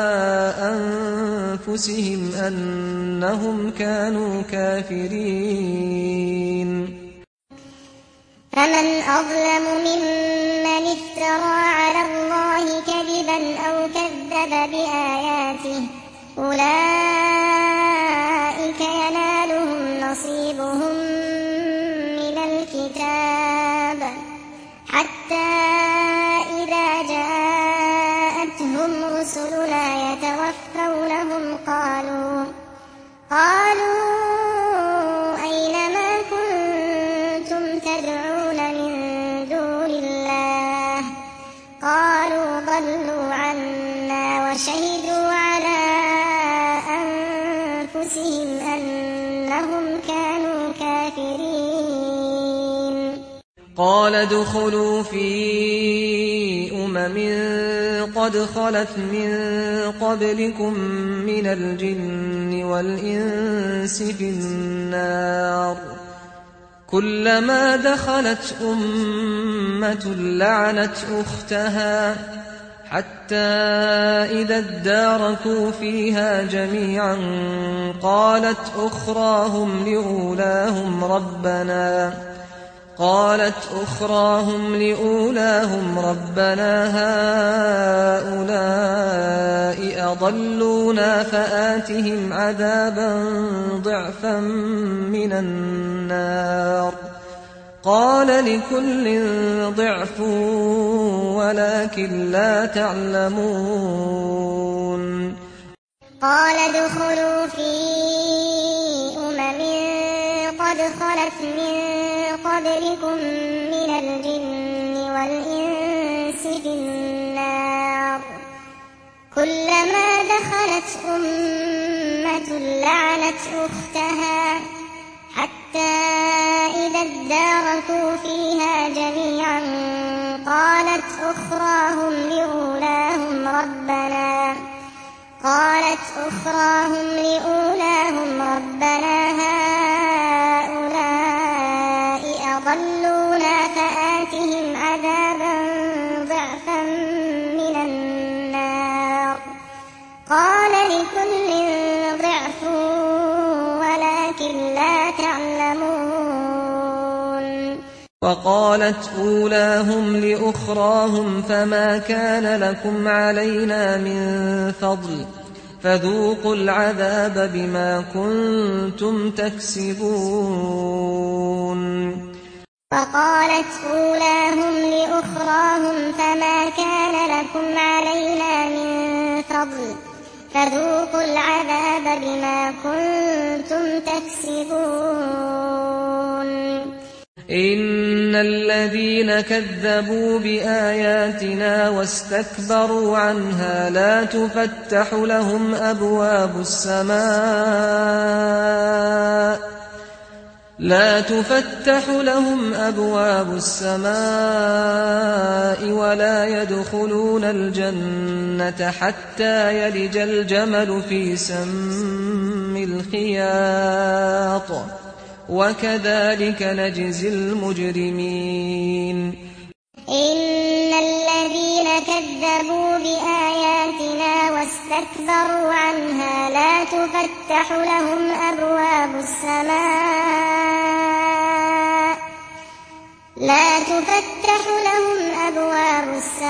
أنفسهم أنهم كانوا كافرين فمن أظلم ممن افترى على الله كذبا أو كذب بآياته أولئك ينالهم نصيبهم من الكتاب حتى إذا جاءتهم رسلنا يتوفونهم قالوا أين ما كنتم تدعون من دون الله قالوا ضلوا عنا وشهدوا على أنفسهم أنهم كانوا كافرين قال ادخلوا في قد خلت من قبلكم من الجن والإنس في النار كلما دخلت أمة لعنت أختها حتى إذا اداركوا فيها جميعا قالت أخراهم لأولاهم ربنا هؤلاء أضلونا فآتهم عذابا ضعفا من النار قال لكل ضعف ولكن لا تعلمون قال ادخلوا في قد خلت من قبلكم من الجن والإنس في النار كلما دخلت أمة لعنت أختها حتى إذا اداركوا فيها جميعا قالت أخراهم لأولاهم ربنا هؤلاء أضلونا فآتهم عذابا ضعفا من النار قال لكل ضعف ولكن لا تعلمون وقالت أولاهم لأخراهم فما كان لكم علينا من فضل فذوقوا العذاب بما كنتم تكسبون وقالت أولاهم لأخراهم فما كان لكم علينا من فضل فذوقوا العذاب بما كنتم تكسبون إن الذين كذبوا بآياتنا واستكبروا عنها لا تفتح لهم أبواب السماء ولا يدخلون الجنة حتى يلج الجمل في سم الخياط وكذلك نجزي المجرمين إن الذين كذبوا بآياتنا واستكبروا عنها لا تفتح لهم أبواب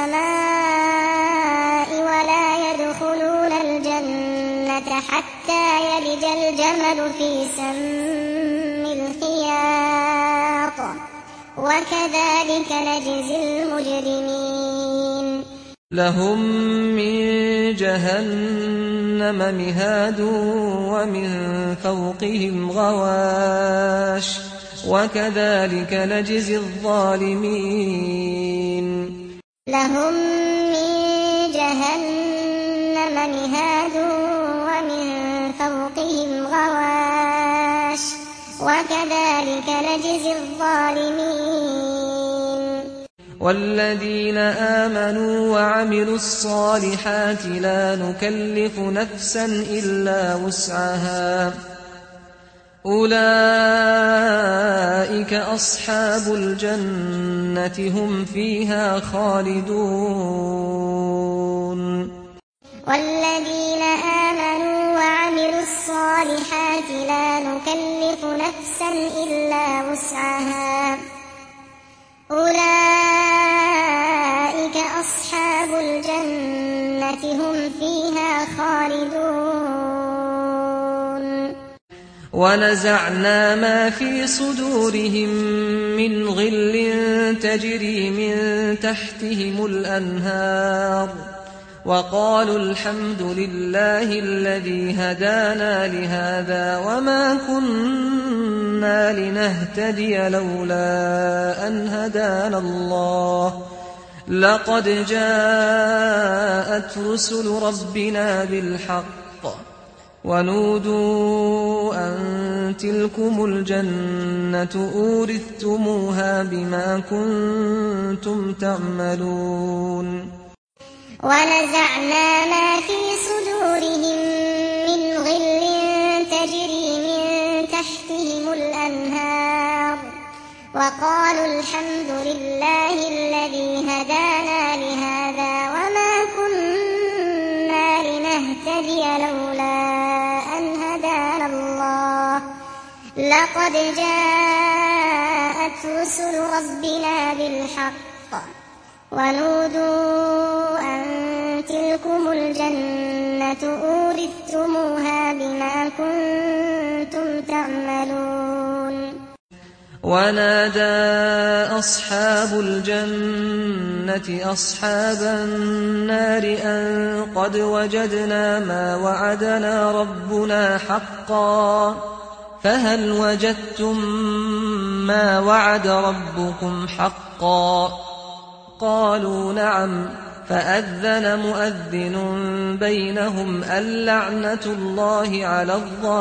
السماء ولا يدخلون الجنة حتى يلج الجمل في سم الخياط وكذلك نجزي المجرمين لهم من جهنم مهاد ومن فوقهم غواش وكذلك نجزي الظالمين لهم من جهنم مهاد ومن فوقهم غواش وكذلك نجزي الظالمين والذين آمنوا وعملوا الصالحات لا نكلف نفسا إلا وسعها أولئك أصحاب الجنة هم فيها خالدون والذين آمنوا وعملوا الصالحات لا نكلف نفسا إلا وسعها أولئك أصحاب الجنة هم فيها خالدون ونزعنا ما في صدورهم من غل تجري من تحتهم الأنهار وقالوا الحمد لله الذي هدانا لهذا وما كنا لنهتدي لولا أن هدانا الله لقد جاءت رسل ربنا بالحق ونودوا أن تلكم الجنة أورثتموها بما كنتم تعملون ونزعنا ما في صدورهم من غل تجري من تحتهم الأنهار وقالوا الحمد لله الذي هدانا لهذا وما كنا لنهتدي لولا أن هدانا الله لقد جاءت رسل ربنا بالحق ونودوا أن تلكم الجنة الْجَنَّةُ أُورِثْتُمُوهَا بِمَا كُنتُمْ تَعْمَلُونَ ونادى أصحاب الجنة أصحاب النار أن قد وجدنا ما وعدنا ربنا حقا فهل وجدتم ما وعد ربكم حقا قالوا نعم فأذن مؤذن بينهم اللعنة الله على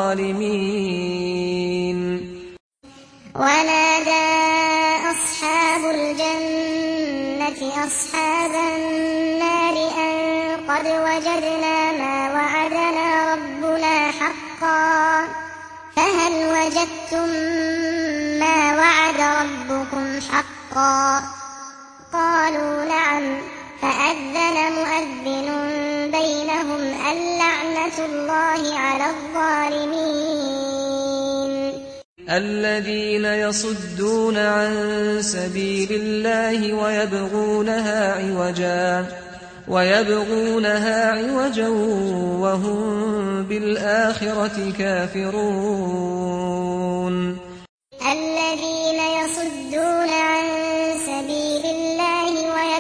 الظالمين ونادى أصحاب الجنة أصحاب النار أن قد وجدنا ما وعدنا ربنا حقا فهل وجدتم ما وعد ربكم حقا قالوا نعم فأذن مؤذن بينهم اللعنة الله على الظالمين الذين يصدون عن سبيل الله ويبغونها عوجا وهم بالآخرة كافرون الذين يصدون عن سبيل الله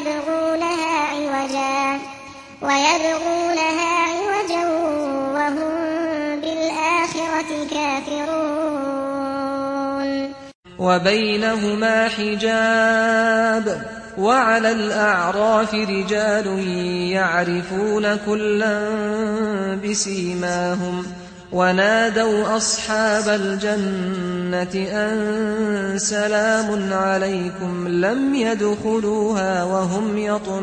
ويبغونها عوجا وهم بالآخرة كافرون وبينهما حجاب وعلى الأعراف رجال يعرفون كلا بسيماهم ونادوا أصحاب الجنة أن سلام عليكم لم يدخلوها وهم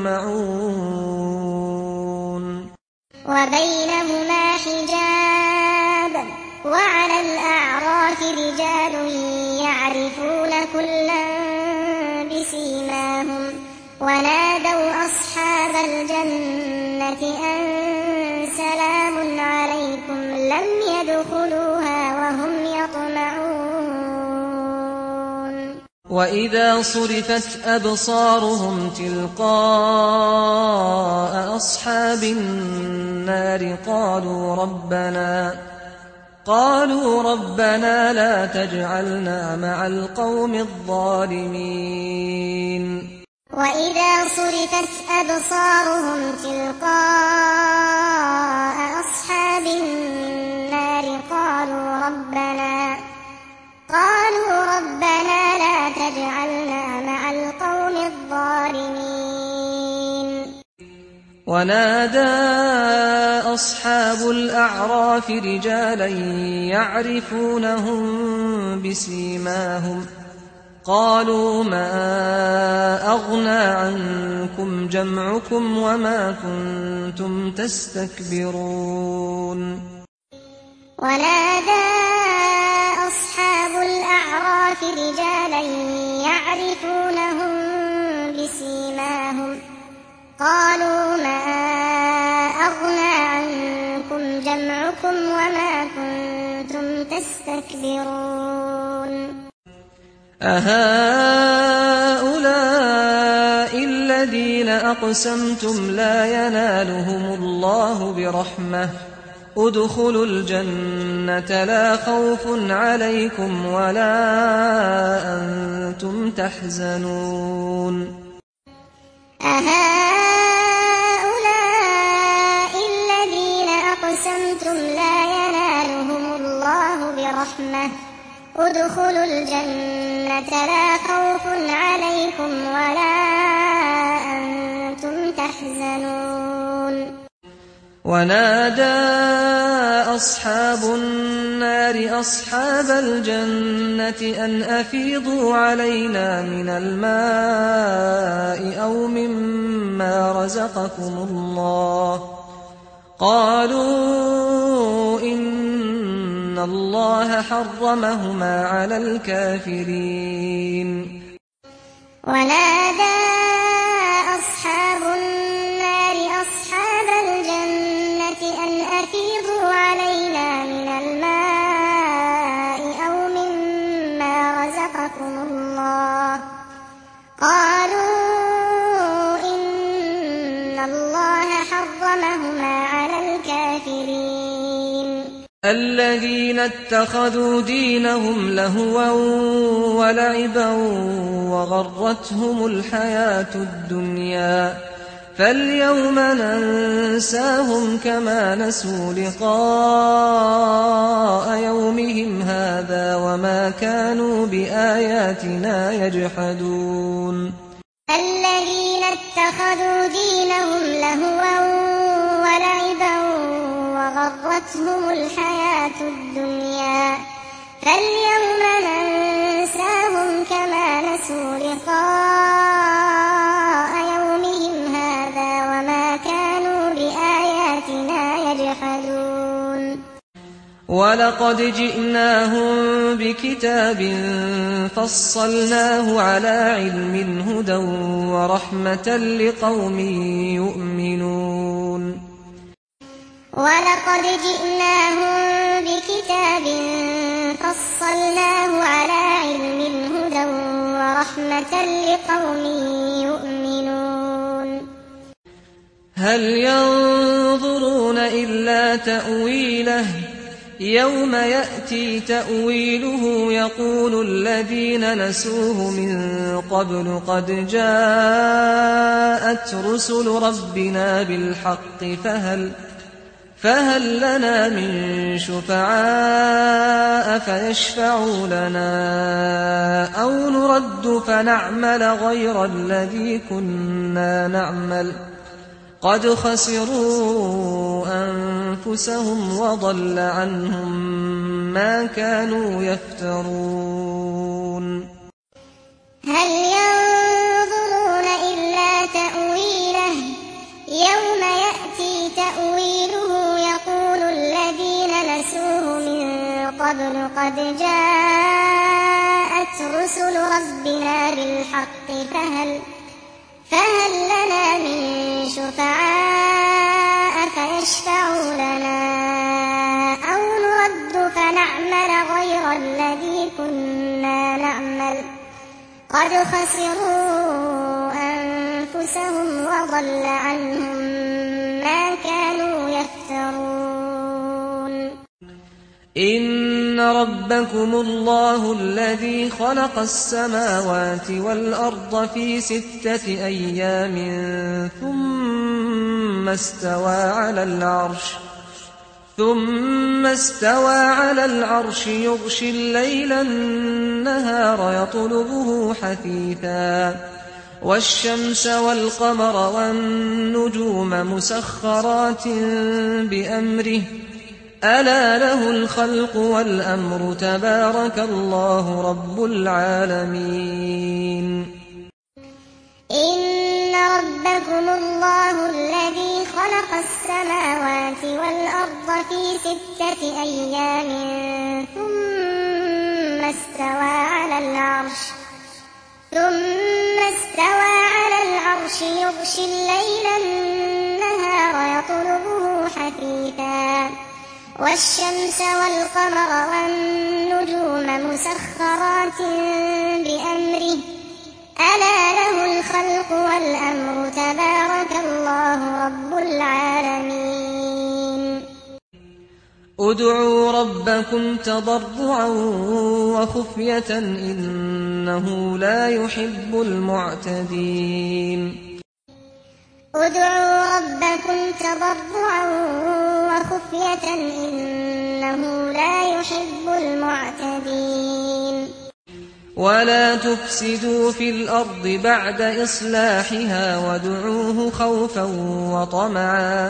يطمعون وبينهما حجاب وعلى الأعراف رجال يعرفون كلا بسيماهم ونادوا أصحاب الجنة أن سلام عليكم لم يدخلوها وهم يطمعون وإذا صرفت أبصارهم تلقاء أصحاب النار قالوا ربنا لا تجعلنا مع القوم الظالمين وإذا صرفت أبصارهم تلقاء أصحاب النار قالوا ربنا لا تجعلنا مع القوم الظالمين ونادى أصحاب الأعراف رجالا يعرفونهم بسيماهم قالوا ما أغنى عنكم جمعكم وما كنتم تستكبرون ونادى أصحاب الأعراف رجالا يعرفونهم بسيماهم قالوا ما أغنى عنكم جمعكم وما كنتم تستكبرون أهؤلاء الذين أقسمتم لا ينالهم الله برحمة ادخلوا الجنة لا خوف عليكم ولا أنتم تحزنون أهؤلاء الذين أقسمتم لا ينالهم الله برحمة ادخلوا الجنة لا خوف عليكم ولا أنتم تحزنون ونادى أصحاب النار أصحاب الجنة أن أفيضوا علينا من الماء أو مما رزقكم الله قالوا إن الله حرمهما على الكافرين ونادى أصحاب النار أصحاب الجنة أن أفيضوا علينا من الماء أو مما رزقكم الله قالوا إن الله حرمهما على الكافرين الكافرين الذين اتخذوا دينهم لهوا ولعبا وغرتهم الحياة الدنيا فاليوم ننساهم كما نسوا لقاء يومهم هذا وما كانوا بآياتنا يجحدون الذين اتخذوا دينهم لهوا ولعبا وغرتهم الحياة الدنيا فاليوم ننساهم كما نسوا لقاء يومهم هذا وما كانوا بآياتنا يجحدون ولقد جئناهم بكتاب فصلناه على علم هدى ورحمة لقوم يؤمنون ولقد جئناهم بكتاب فصلناه على علم هدى ورحمة لقوم يؤمنون هل ينظرون إلا تأويله يوم يأتي تأويله يقول الذين نسوه من قبل قد جاءت رسل ربنا بالحق فهل لنا من شفعاء فيشفعوا لنا أو نرد فنعمل غير الذي كنا نعمل قد خسروا أنفسهم وضل عنهم ما كانوا يفترون هل ينظرون إلا تأويله يوم يأتي تأويله يقول الذين نسوه من قبل قد جاءت رسل ربنا بالحق فهل لنا من شفعاء فيشفعوا لنا أو نرد فنعمل غير الذي كنا نعمل قد خسروا أنفسهم وضل عنهم ما كانوا يفترون إن ربكم الله الذي خلق السماوات والأرض في 6 أيام ثم استوى على العرش يغشي الليل النهار يطلبه حثيثا والشمس والقمر والنجوم مسخرات بأمره ألا له الخلق والأمر تبارك الله رب العالمين إن ربكم الله الذي خلق السماوات والأرض في 6 أيام ثم استوى على العرش يغشي الليل النهار يطلبه حثيثا والشمس والقمر والنجوم مسخرات بأمره ألا له الخلق والأمر تبارك الله رب العالمين ادعوا ربكم تضرعا وخفية إنه لا يحب المعتدين ادعوا ربكم تضرعا وخفية إنه لا يحب المعتدين ولا تفسدوا في الأرض بعد إصلاحها وادعوه خوفا وطمعا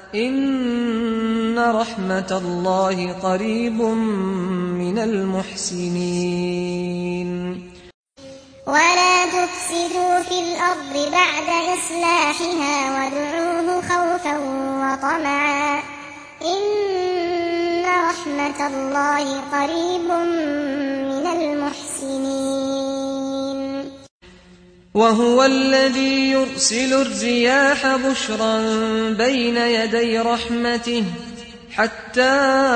إن رحمة الله قريب من المحسنين ولا تفسدوا في الأرض بعد إصلاحها وادعوه خوفا وطمعا إن رحمة الله قريب من المحسنين وهو الذي يرسل الرياح بشرا بين يدي رحمته حتى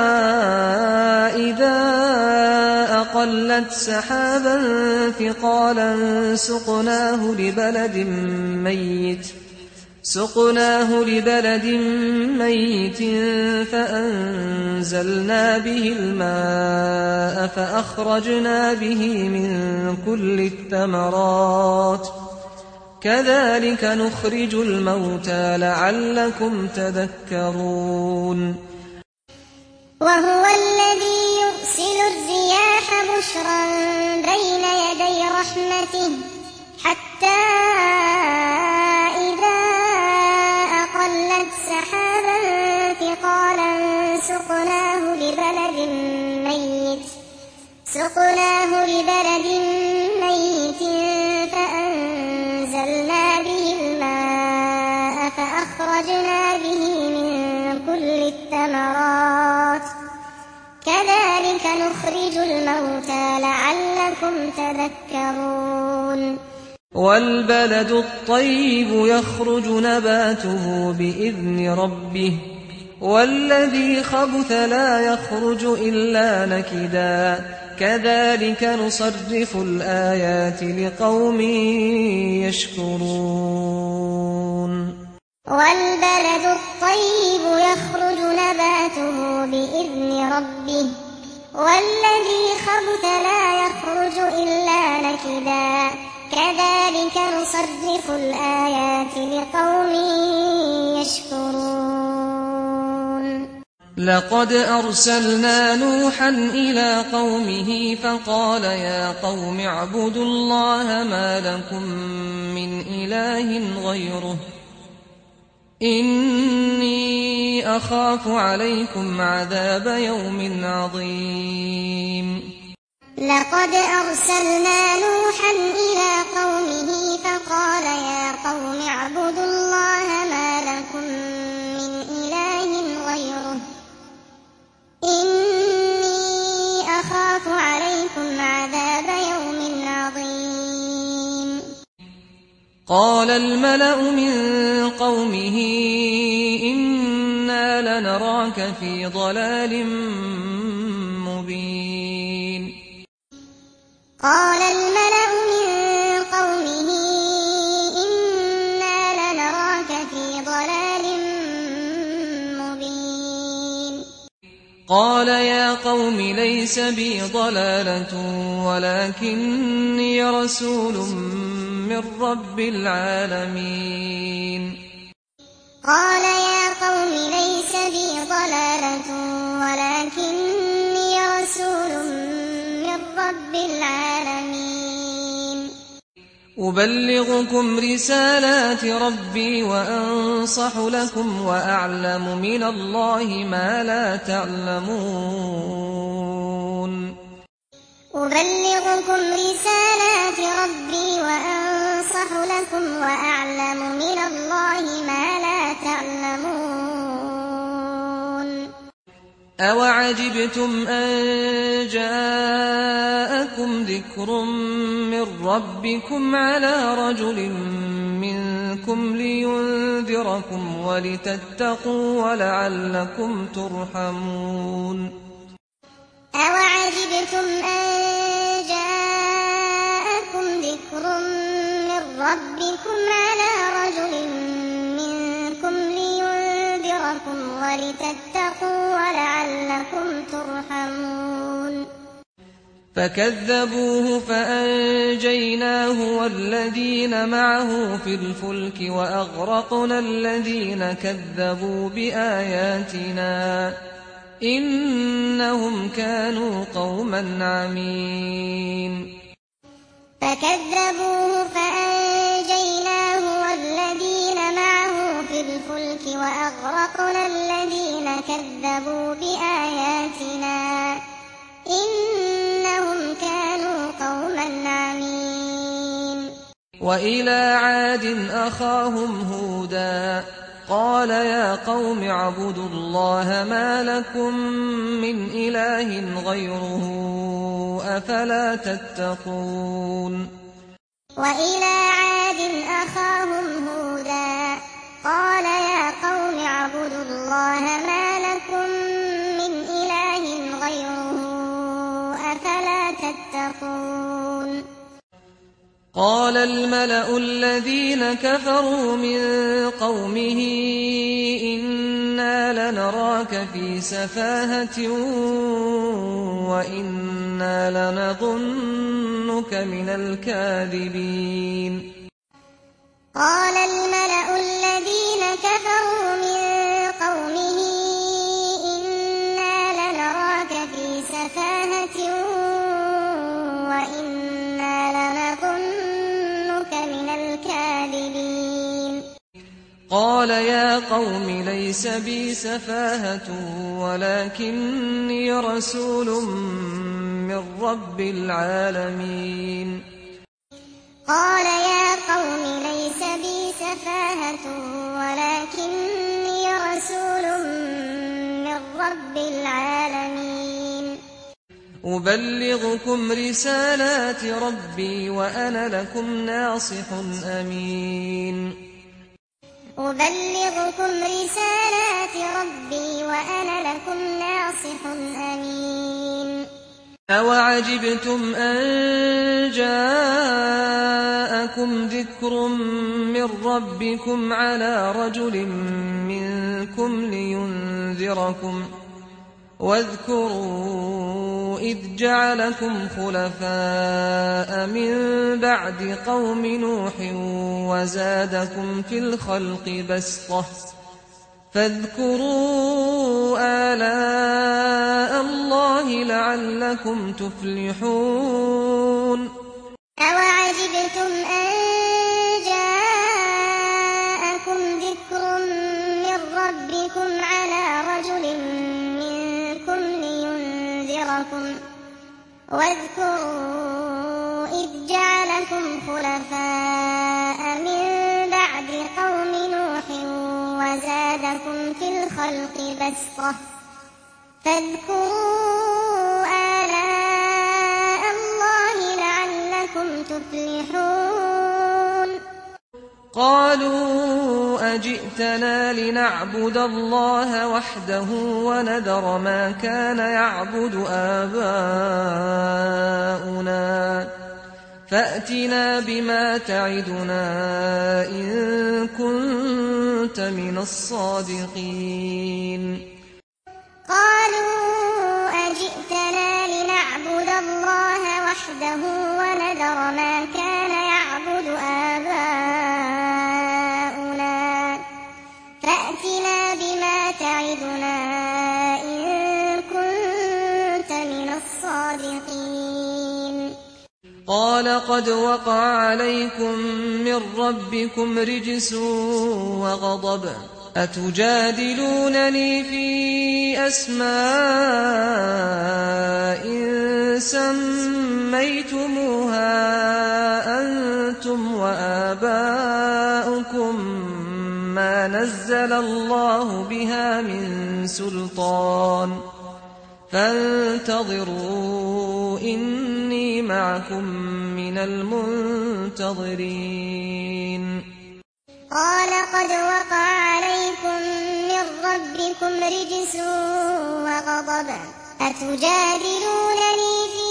إذا أقلت سحابا ثقالا سقناه لبلد ميت سقناه لبلد ميت فأنزلنا به الماء فأخرجنا به من كل الثمرات كذلك نخرج الموتى لعلكم تذكرون وهو الذي يرسل الرياح بشرا بين يدي رحمته حتى إذا أقلت سحابا ثقالا سقناه لبلد ميت فأنزلنا به الماء فأخرجنا به من كل الثمرات كذلك نخرج الموتى لعلكم تذكرون والبلد الطيب يخرج نباته بإذن ربه والذي خبث لا يخرج إلا نكدا كذلك نصرف الآيات لقوم يشكرون والبلد الطيب يخرج نباته بإذن ربه والذي خبث لا يخرج إلا نكدا كذلك نصرف الآيات لقوم يشكرون لقد أرسلنا نوحا إلى قومه فقال يا قوم اعبدوا الله ما لكم من إله غيره إني أخاف عليكم عذاب يوم عظيم لقد أرسلنا نوحا إلى قومه فقال يا قوم اعبدوا الله ما لكم من إله غيره إني أخاف عليكم عذاب يوم عظيم قال الملأ من قومه إنا لنراك في ضلال مبين قال الملأ من قومه إنا لنراك في ضلال مبين قال يا قوم ليس بي ضلالة ولكني رسول من رب العالمين قال يا قوم ليس بي ضلالة ولكني رسول من رب العالمين أبلغكم رسالات ربي وأنصح لكم وأعلم من الله ما لا تعلمون أبلغكم رسالات ربي وأنصح لكم وأعلم من الله ما لا تعلمون أوعجبتم أن جاءكم ذكر من ربكم على رجل منكم لينذركم ولتتقوا ولعلكم ترحمون أوعجبتم أن جاءكم ذكر من ربكم على رجل منكم لينذركم ولتتقوا ولعلكم ترحمون فكذبوه فأنجيناه والذين معه في الفلك وأغرقنا الذين كذبوا بآياتنا إنهم كانوا قوما عمين فكذبوه فأنجيناه والذين معه في الفلك وأغرقنا الذين كذبوا بآياتنا إنهم كانوا قوما عمين وإلى عاد أخاهم هودا قال يا قوم اعبدوا الله ما لكم من إله غيره أفلا تتقون وإلى عاد أخاهم هودا قال يا قوم اعبدوا الله ما لكم من إله غيره أفلا تتقون قال قال الملأ الذين كفروا من قومه إنا لنراك في سفاهة وإنا لنظنك من الكاذبين قال الملأ الذين كفروا من قومه إنا لنراك في سفاهة وإنا لنظنك من الكاذبين قال يا قوم ليس بي سفاهة ولكني رسول من رب العالمين قال يا قوم ليس بي سفاهة ولكني رسول من رب العالمين أبلغكم رسالات ربي وأنا لكم ناصح أمين أبلغكم رسالات ربي وأنا لكم ناصح أمين أوعجبتم أن جاءكم ذكر من ربكم على رجل منكم لينذركم واذكروا إذ جعلكم خلفاء من بعد قوم نوح وزادكم في الخلق بسطة فاذكروا آلاء الله لعلكم تفلحون أوعجبتم أن جاءكم ذكر من ربكم على رجل منكم لينذركم واذكروا إذ جعلكم خلفاء من بعد قوم نوح وزادكم في الخلق بسطة فاذكروا آلاء الله لعلكم تفلحون قالوا أجئتنا لنعبد الله وحده ونذر ما كان يعبد آباؤنا فأتنا بما تعدنا إن كنت من الصادقين قالوا أجئتنا لنعبد الله وحده ونذر ما كان يعبد آباؤنا فأتنا بما تعدنا إن كنت من الصادقين قال قد وقع عليكم من ربكم رجس وغضب أتجادلونني في أسماء سميتموها أنتم وآباؤكم ما نزل الله بها من سلطان فانتظروا إني معكم من المنتظرين قال قد وقع عليكم من ربكم رجس وغضب أتجادلونني في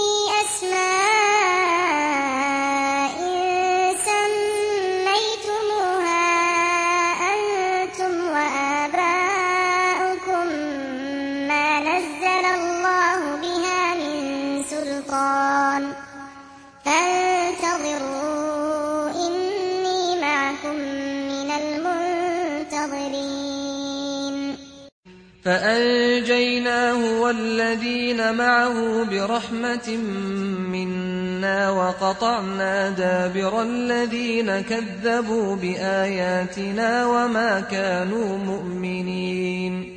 أسماء سميتموها أنتم وآباؤكم ما نزل الله بها من سلطان فانتظروا إني معكم من المنتظرين فأنجيناه والذين معه برحمة منا وقطعنا دابر الذين كذبوا بآياتنا وما كانوا مؤمنين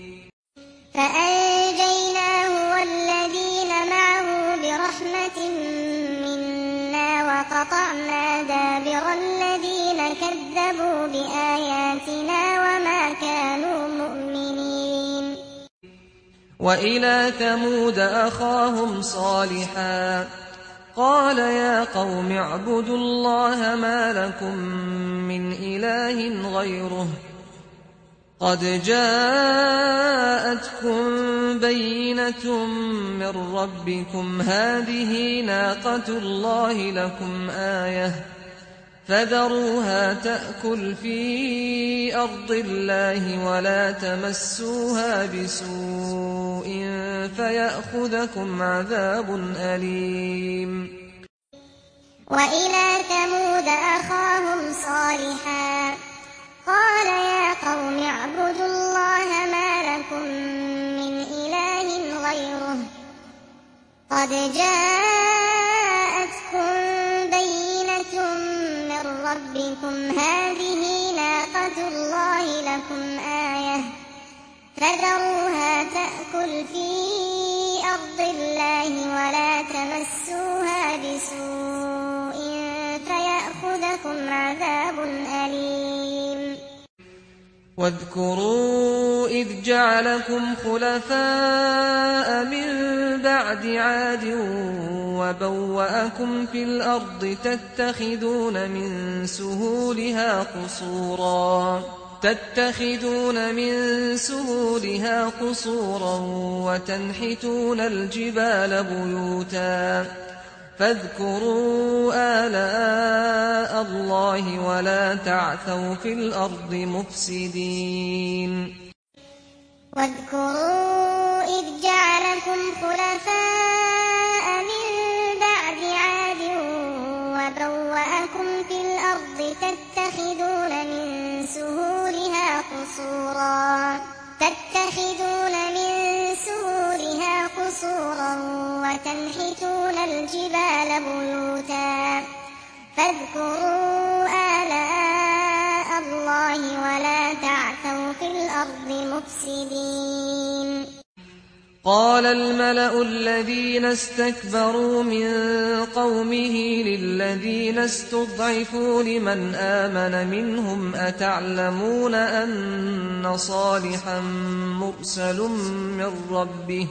فأنجيناه والذين معه برحمة منا وقطعنا دابر الذين كذبوا بآياتنا وما كانوا مؤمنين وإلى ثمود أخاهم صالحا قال يا قوم اعبدوا الله ما لكم من إله غيره قد جاءتكم بينة من ربكم هذه ناقة الله لكم آية فذروها تأكل في أرض الله ولا تمسوها بسوء فيأخذكم عذاب أليم. وإلى ثمود أخاهم صالحا قال يا قوم اعبدوا الله ما لكم من إله غيره قد جاءتكم بينة من ربكم هذه ناقة الله لكم آية فذروها تأكل في أرض الله ولا تمسوها بسوء فيأخذكم عذاب أليم. واذكروا إذ جعلكم خلفاء من بعد عاد وبوأكم في الأرض تتخذون من سهولها قصورا وتنحتون الجبال بيوتا فاذكروا آلاء الله ولا تعثوا في الأرض مفسدين. واذكروا إذ جعلكم خلفاء من بعد عاد وبوأكم في الأرض تتخذون من سهولها قصورا وتنحتون الجبال بيوتا فاذكروا آلاء الله ولا تعثوا في الأرض مفسدين. قال الملأ الذين استكبروا من قومه للذين استضعفوا لمن آمن منهم أتعلمون أن صالحا مرسل من ربه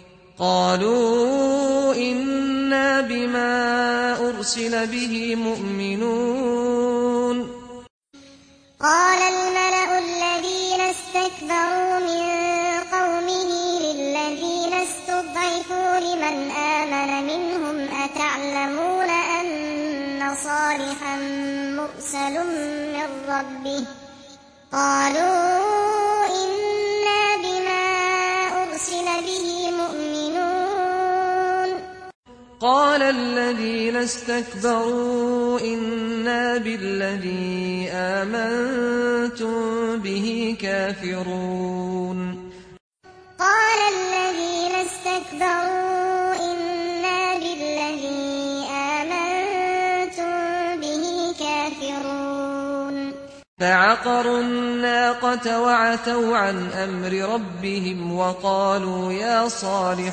قالوا إنا بما أرسل به مؤمنون. قال الملأ الذين استكبروا من قومه للذين استضعفوا لمن آمن منهم أتعلمون أن صالحا مرسل من ربه قالوا إنا بما أرسل به مؤمنون. قال الذين استكبروا إنا بالذي آمنتم به كافرون. قال الذين استكبروا إنا بالذي آمنتم به كافرون. فعقروا الناقة وعتوا عن أمر ربهم وقالوا يا صالح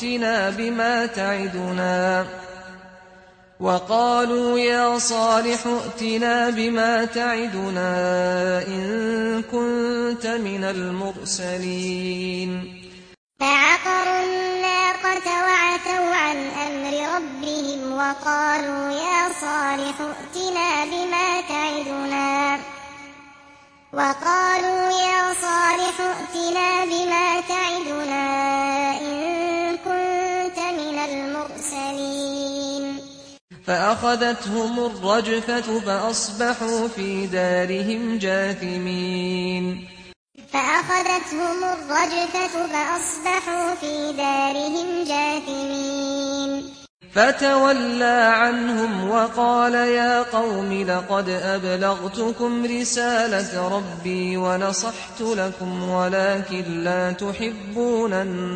ائتنا بما تعدنا إن كنت من المرسلين. فعقروا الناقة وعتوا عن أمر ربهم وقالوا يا صالح ائتنا بما تعدنا إن كنت من المرسلين. فأخذتهم الرجفة فأصبحوا في دارهم جاثمين. فتولى عنهم وقال يا قوم لقد أبلغتكم رسالة ربي ونصحت لكم ولكن لا تحبون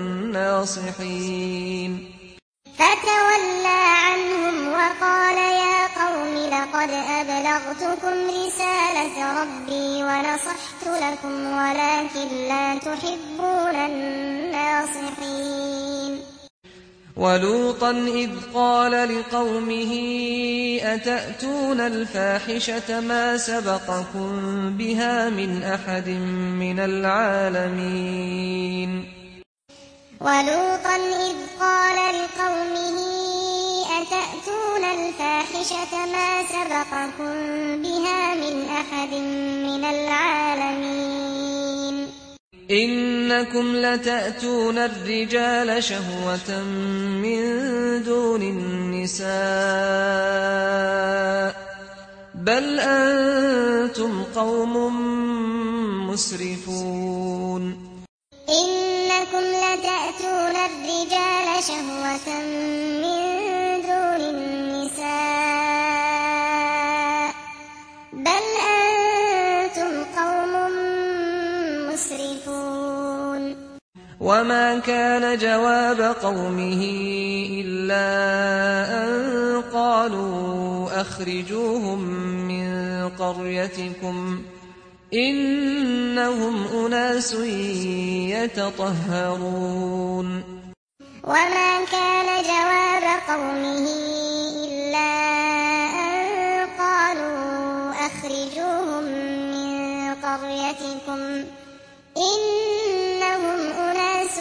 الناصحين. فتولى عنهم وقال يا قوم لقد أبلغتكم رسالة ربي ونصحت لكم ولكن لا تحبون الناصحين. ولوطا إذ قال لقومه أتأتون الفاحشة ما سبقكم بها من أحد من العالمين. ولوطا إذ قال لقومه أتأتون الفاحشة ما سبقكم بها من أحد من العالمين. إنكم لتأتون الرجال شهوة من دون النساء بل أنتم قوم مسرفون إنكم لتأتون الرجال شهوة من دون النساء بل أنتم قوم مسرفون وما كان جواب قومه إلا أن قالوا أخرجوهم من قريتكم إنهم أناس يتطهرون وما كان جواب قومه إلا أن قالوا أخرجوهم من قريتكم إنهم أناس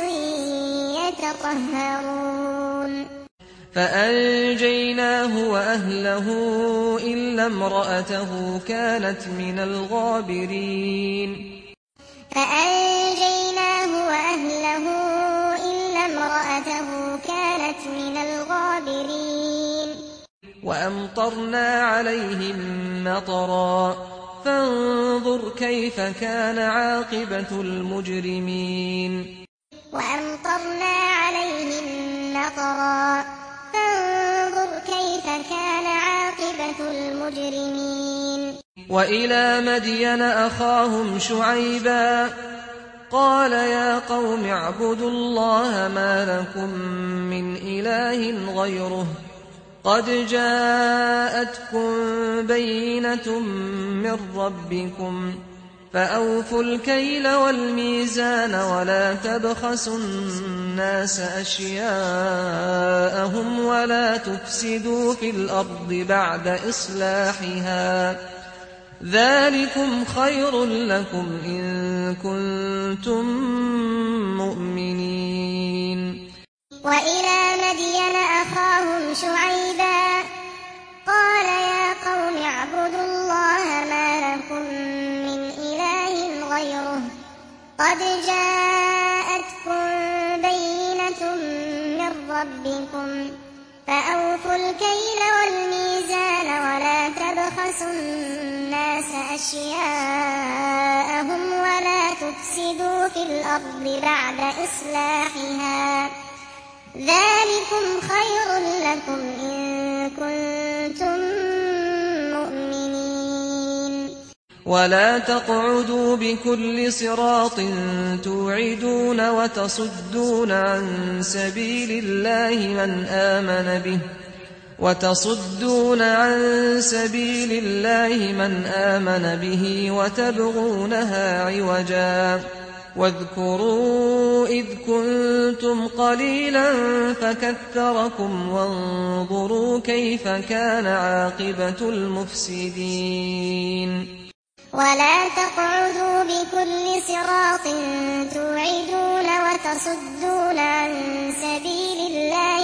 يتطهرون فأنجيناه وأهله إلا امرأته كانت من الغابرين فأنجيناه وأهله إلا امرأته كانت من الغابرين وأمطرنا عليهم مطرا فانظر كيف كان عاقبة المجرمين وأمطرنا عليهم مطرا فانظر كيف كان عاقبة المجرمين وإلى مدين أخاهم شعيبا قال يا قوم اعبدوا الله ما لكم من إله غيره قد جاءتكم بينة من ربكم فأوفوا الكيل والميزان ولا تبخسوا الناس أشياءهم ولا تفسدوا في الأرض بعد إصلاحها ذلكم خير لكم إن كنتم مؤمنين وإلى مدين أخاهم شعيبا قال يا قوم اعبدوا الله ما لكم من إله غيره قد جاءتكم بينة من ربكم فأوفوا الكيل والميزان ولا تبخسوا الناس أشياءهم ولا تفسدوا في الأرض بعد إصلاحها ذلكم خير لكم إن كنتم مؤمنين ولا تقعدوا بكل صراط توعدون وتصدون عن سبيل الله من آمن به وتبغونها عوجا واذكروا إذ كنتم قليلا فكثركم وانظروا كيف كان عاقبة المفسدين ولا تقعدوا بكل صراط توعدون وتصدون عن سبيل الله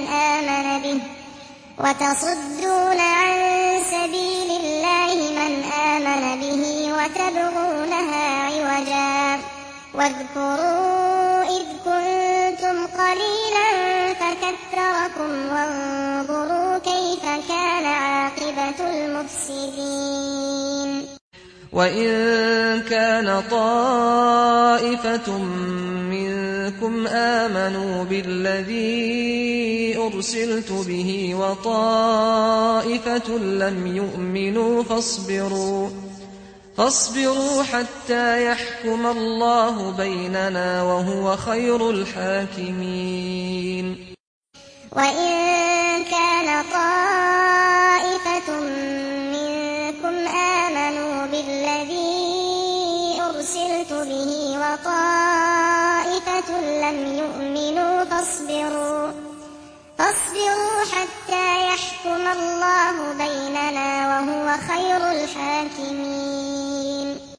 من آمن به وتبغونها عوجا واذكروا إذ كنتم قليلا فكثركم وانظروا كيف كان عاقبة المفسدين وإن كان طائفة منكم آمنوا بالذي أرسلت به وطائفة لم يؤمنوا فاصبروا حتى يحكم الله بيننا وهو خير الحاكمين وإن كان طائفة منكم آمنوا بالذي أرسلت به وطائفة لم يؤمنوا فاصبروا حتى يحكم الله بيننا وهو خير الحاكمين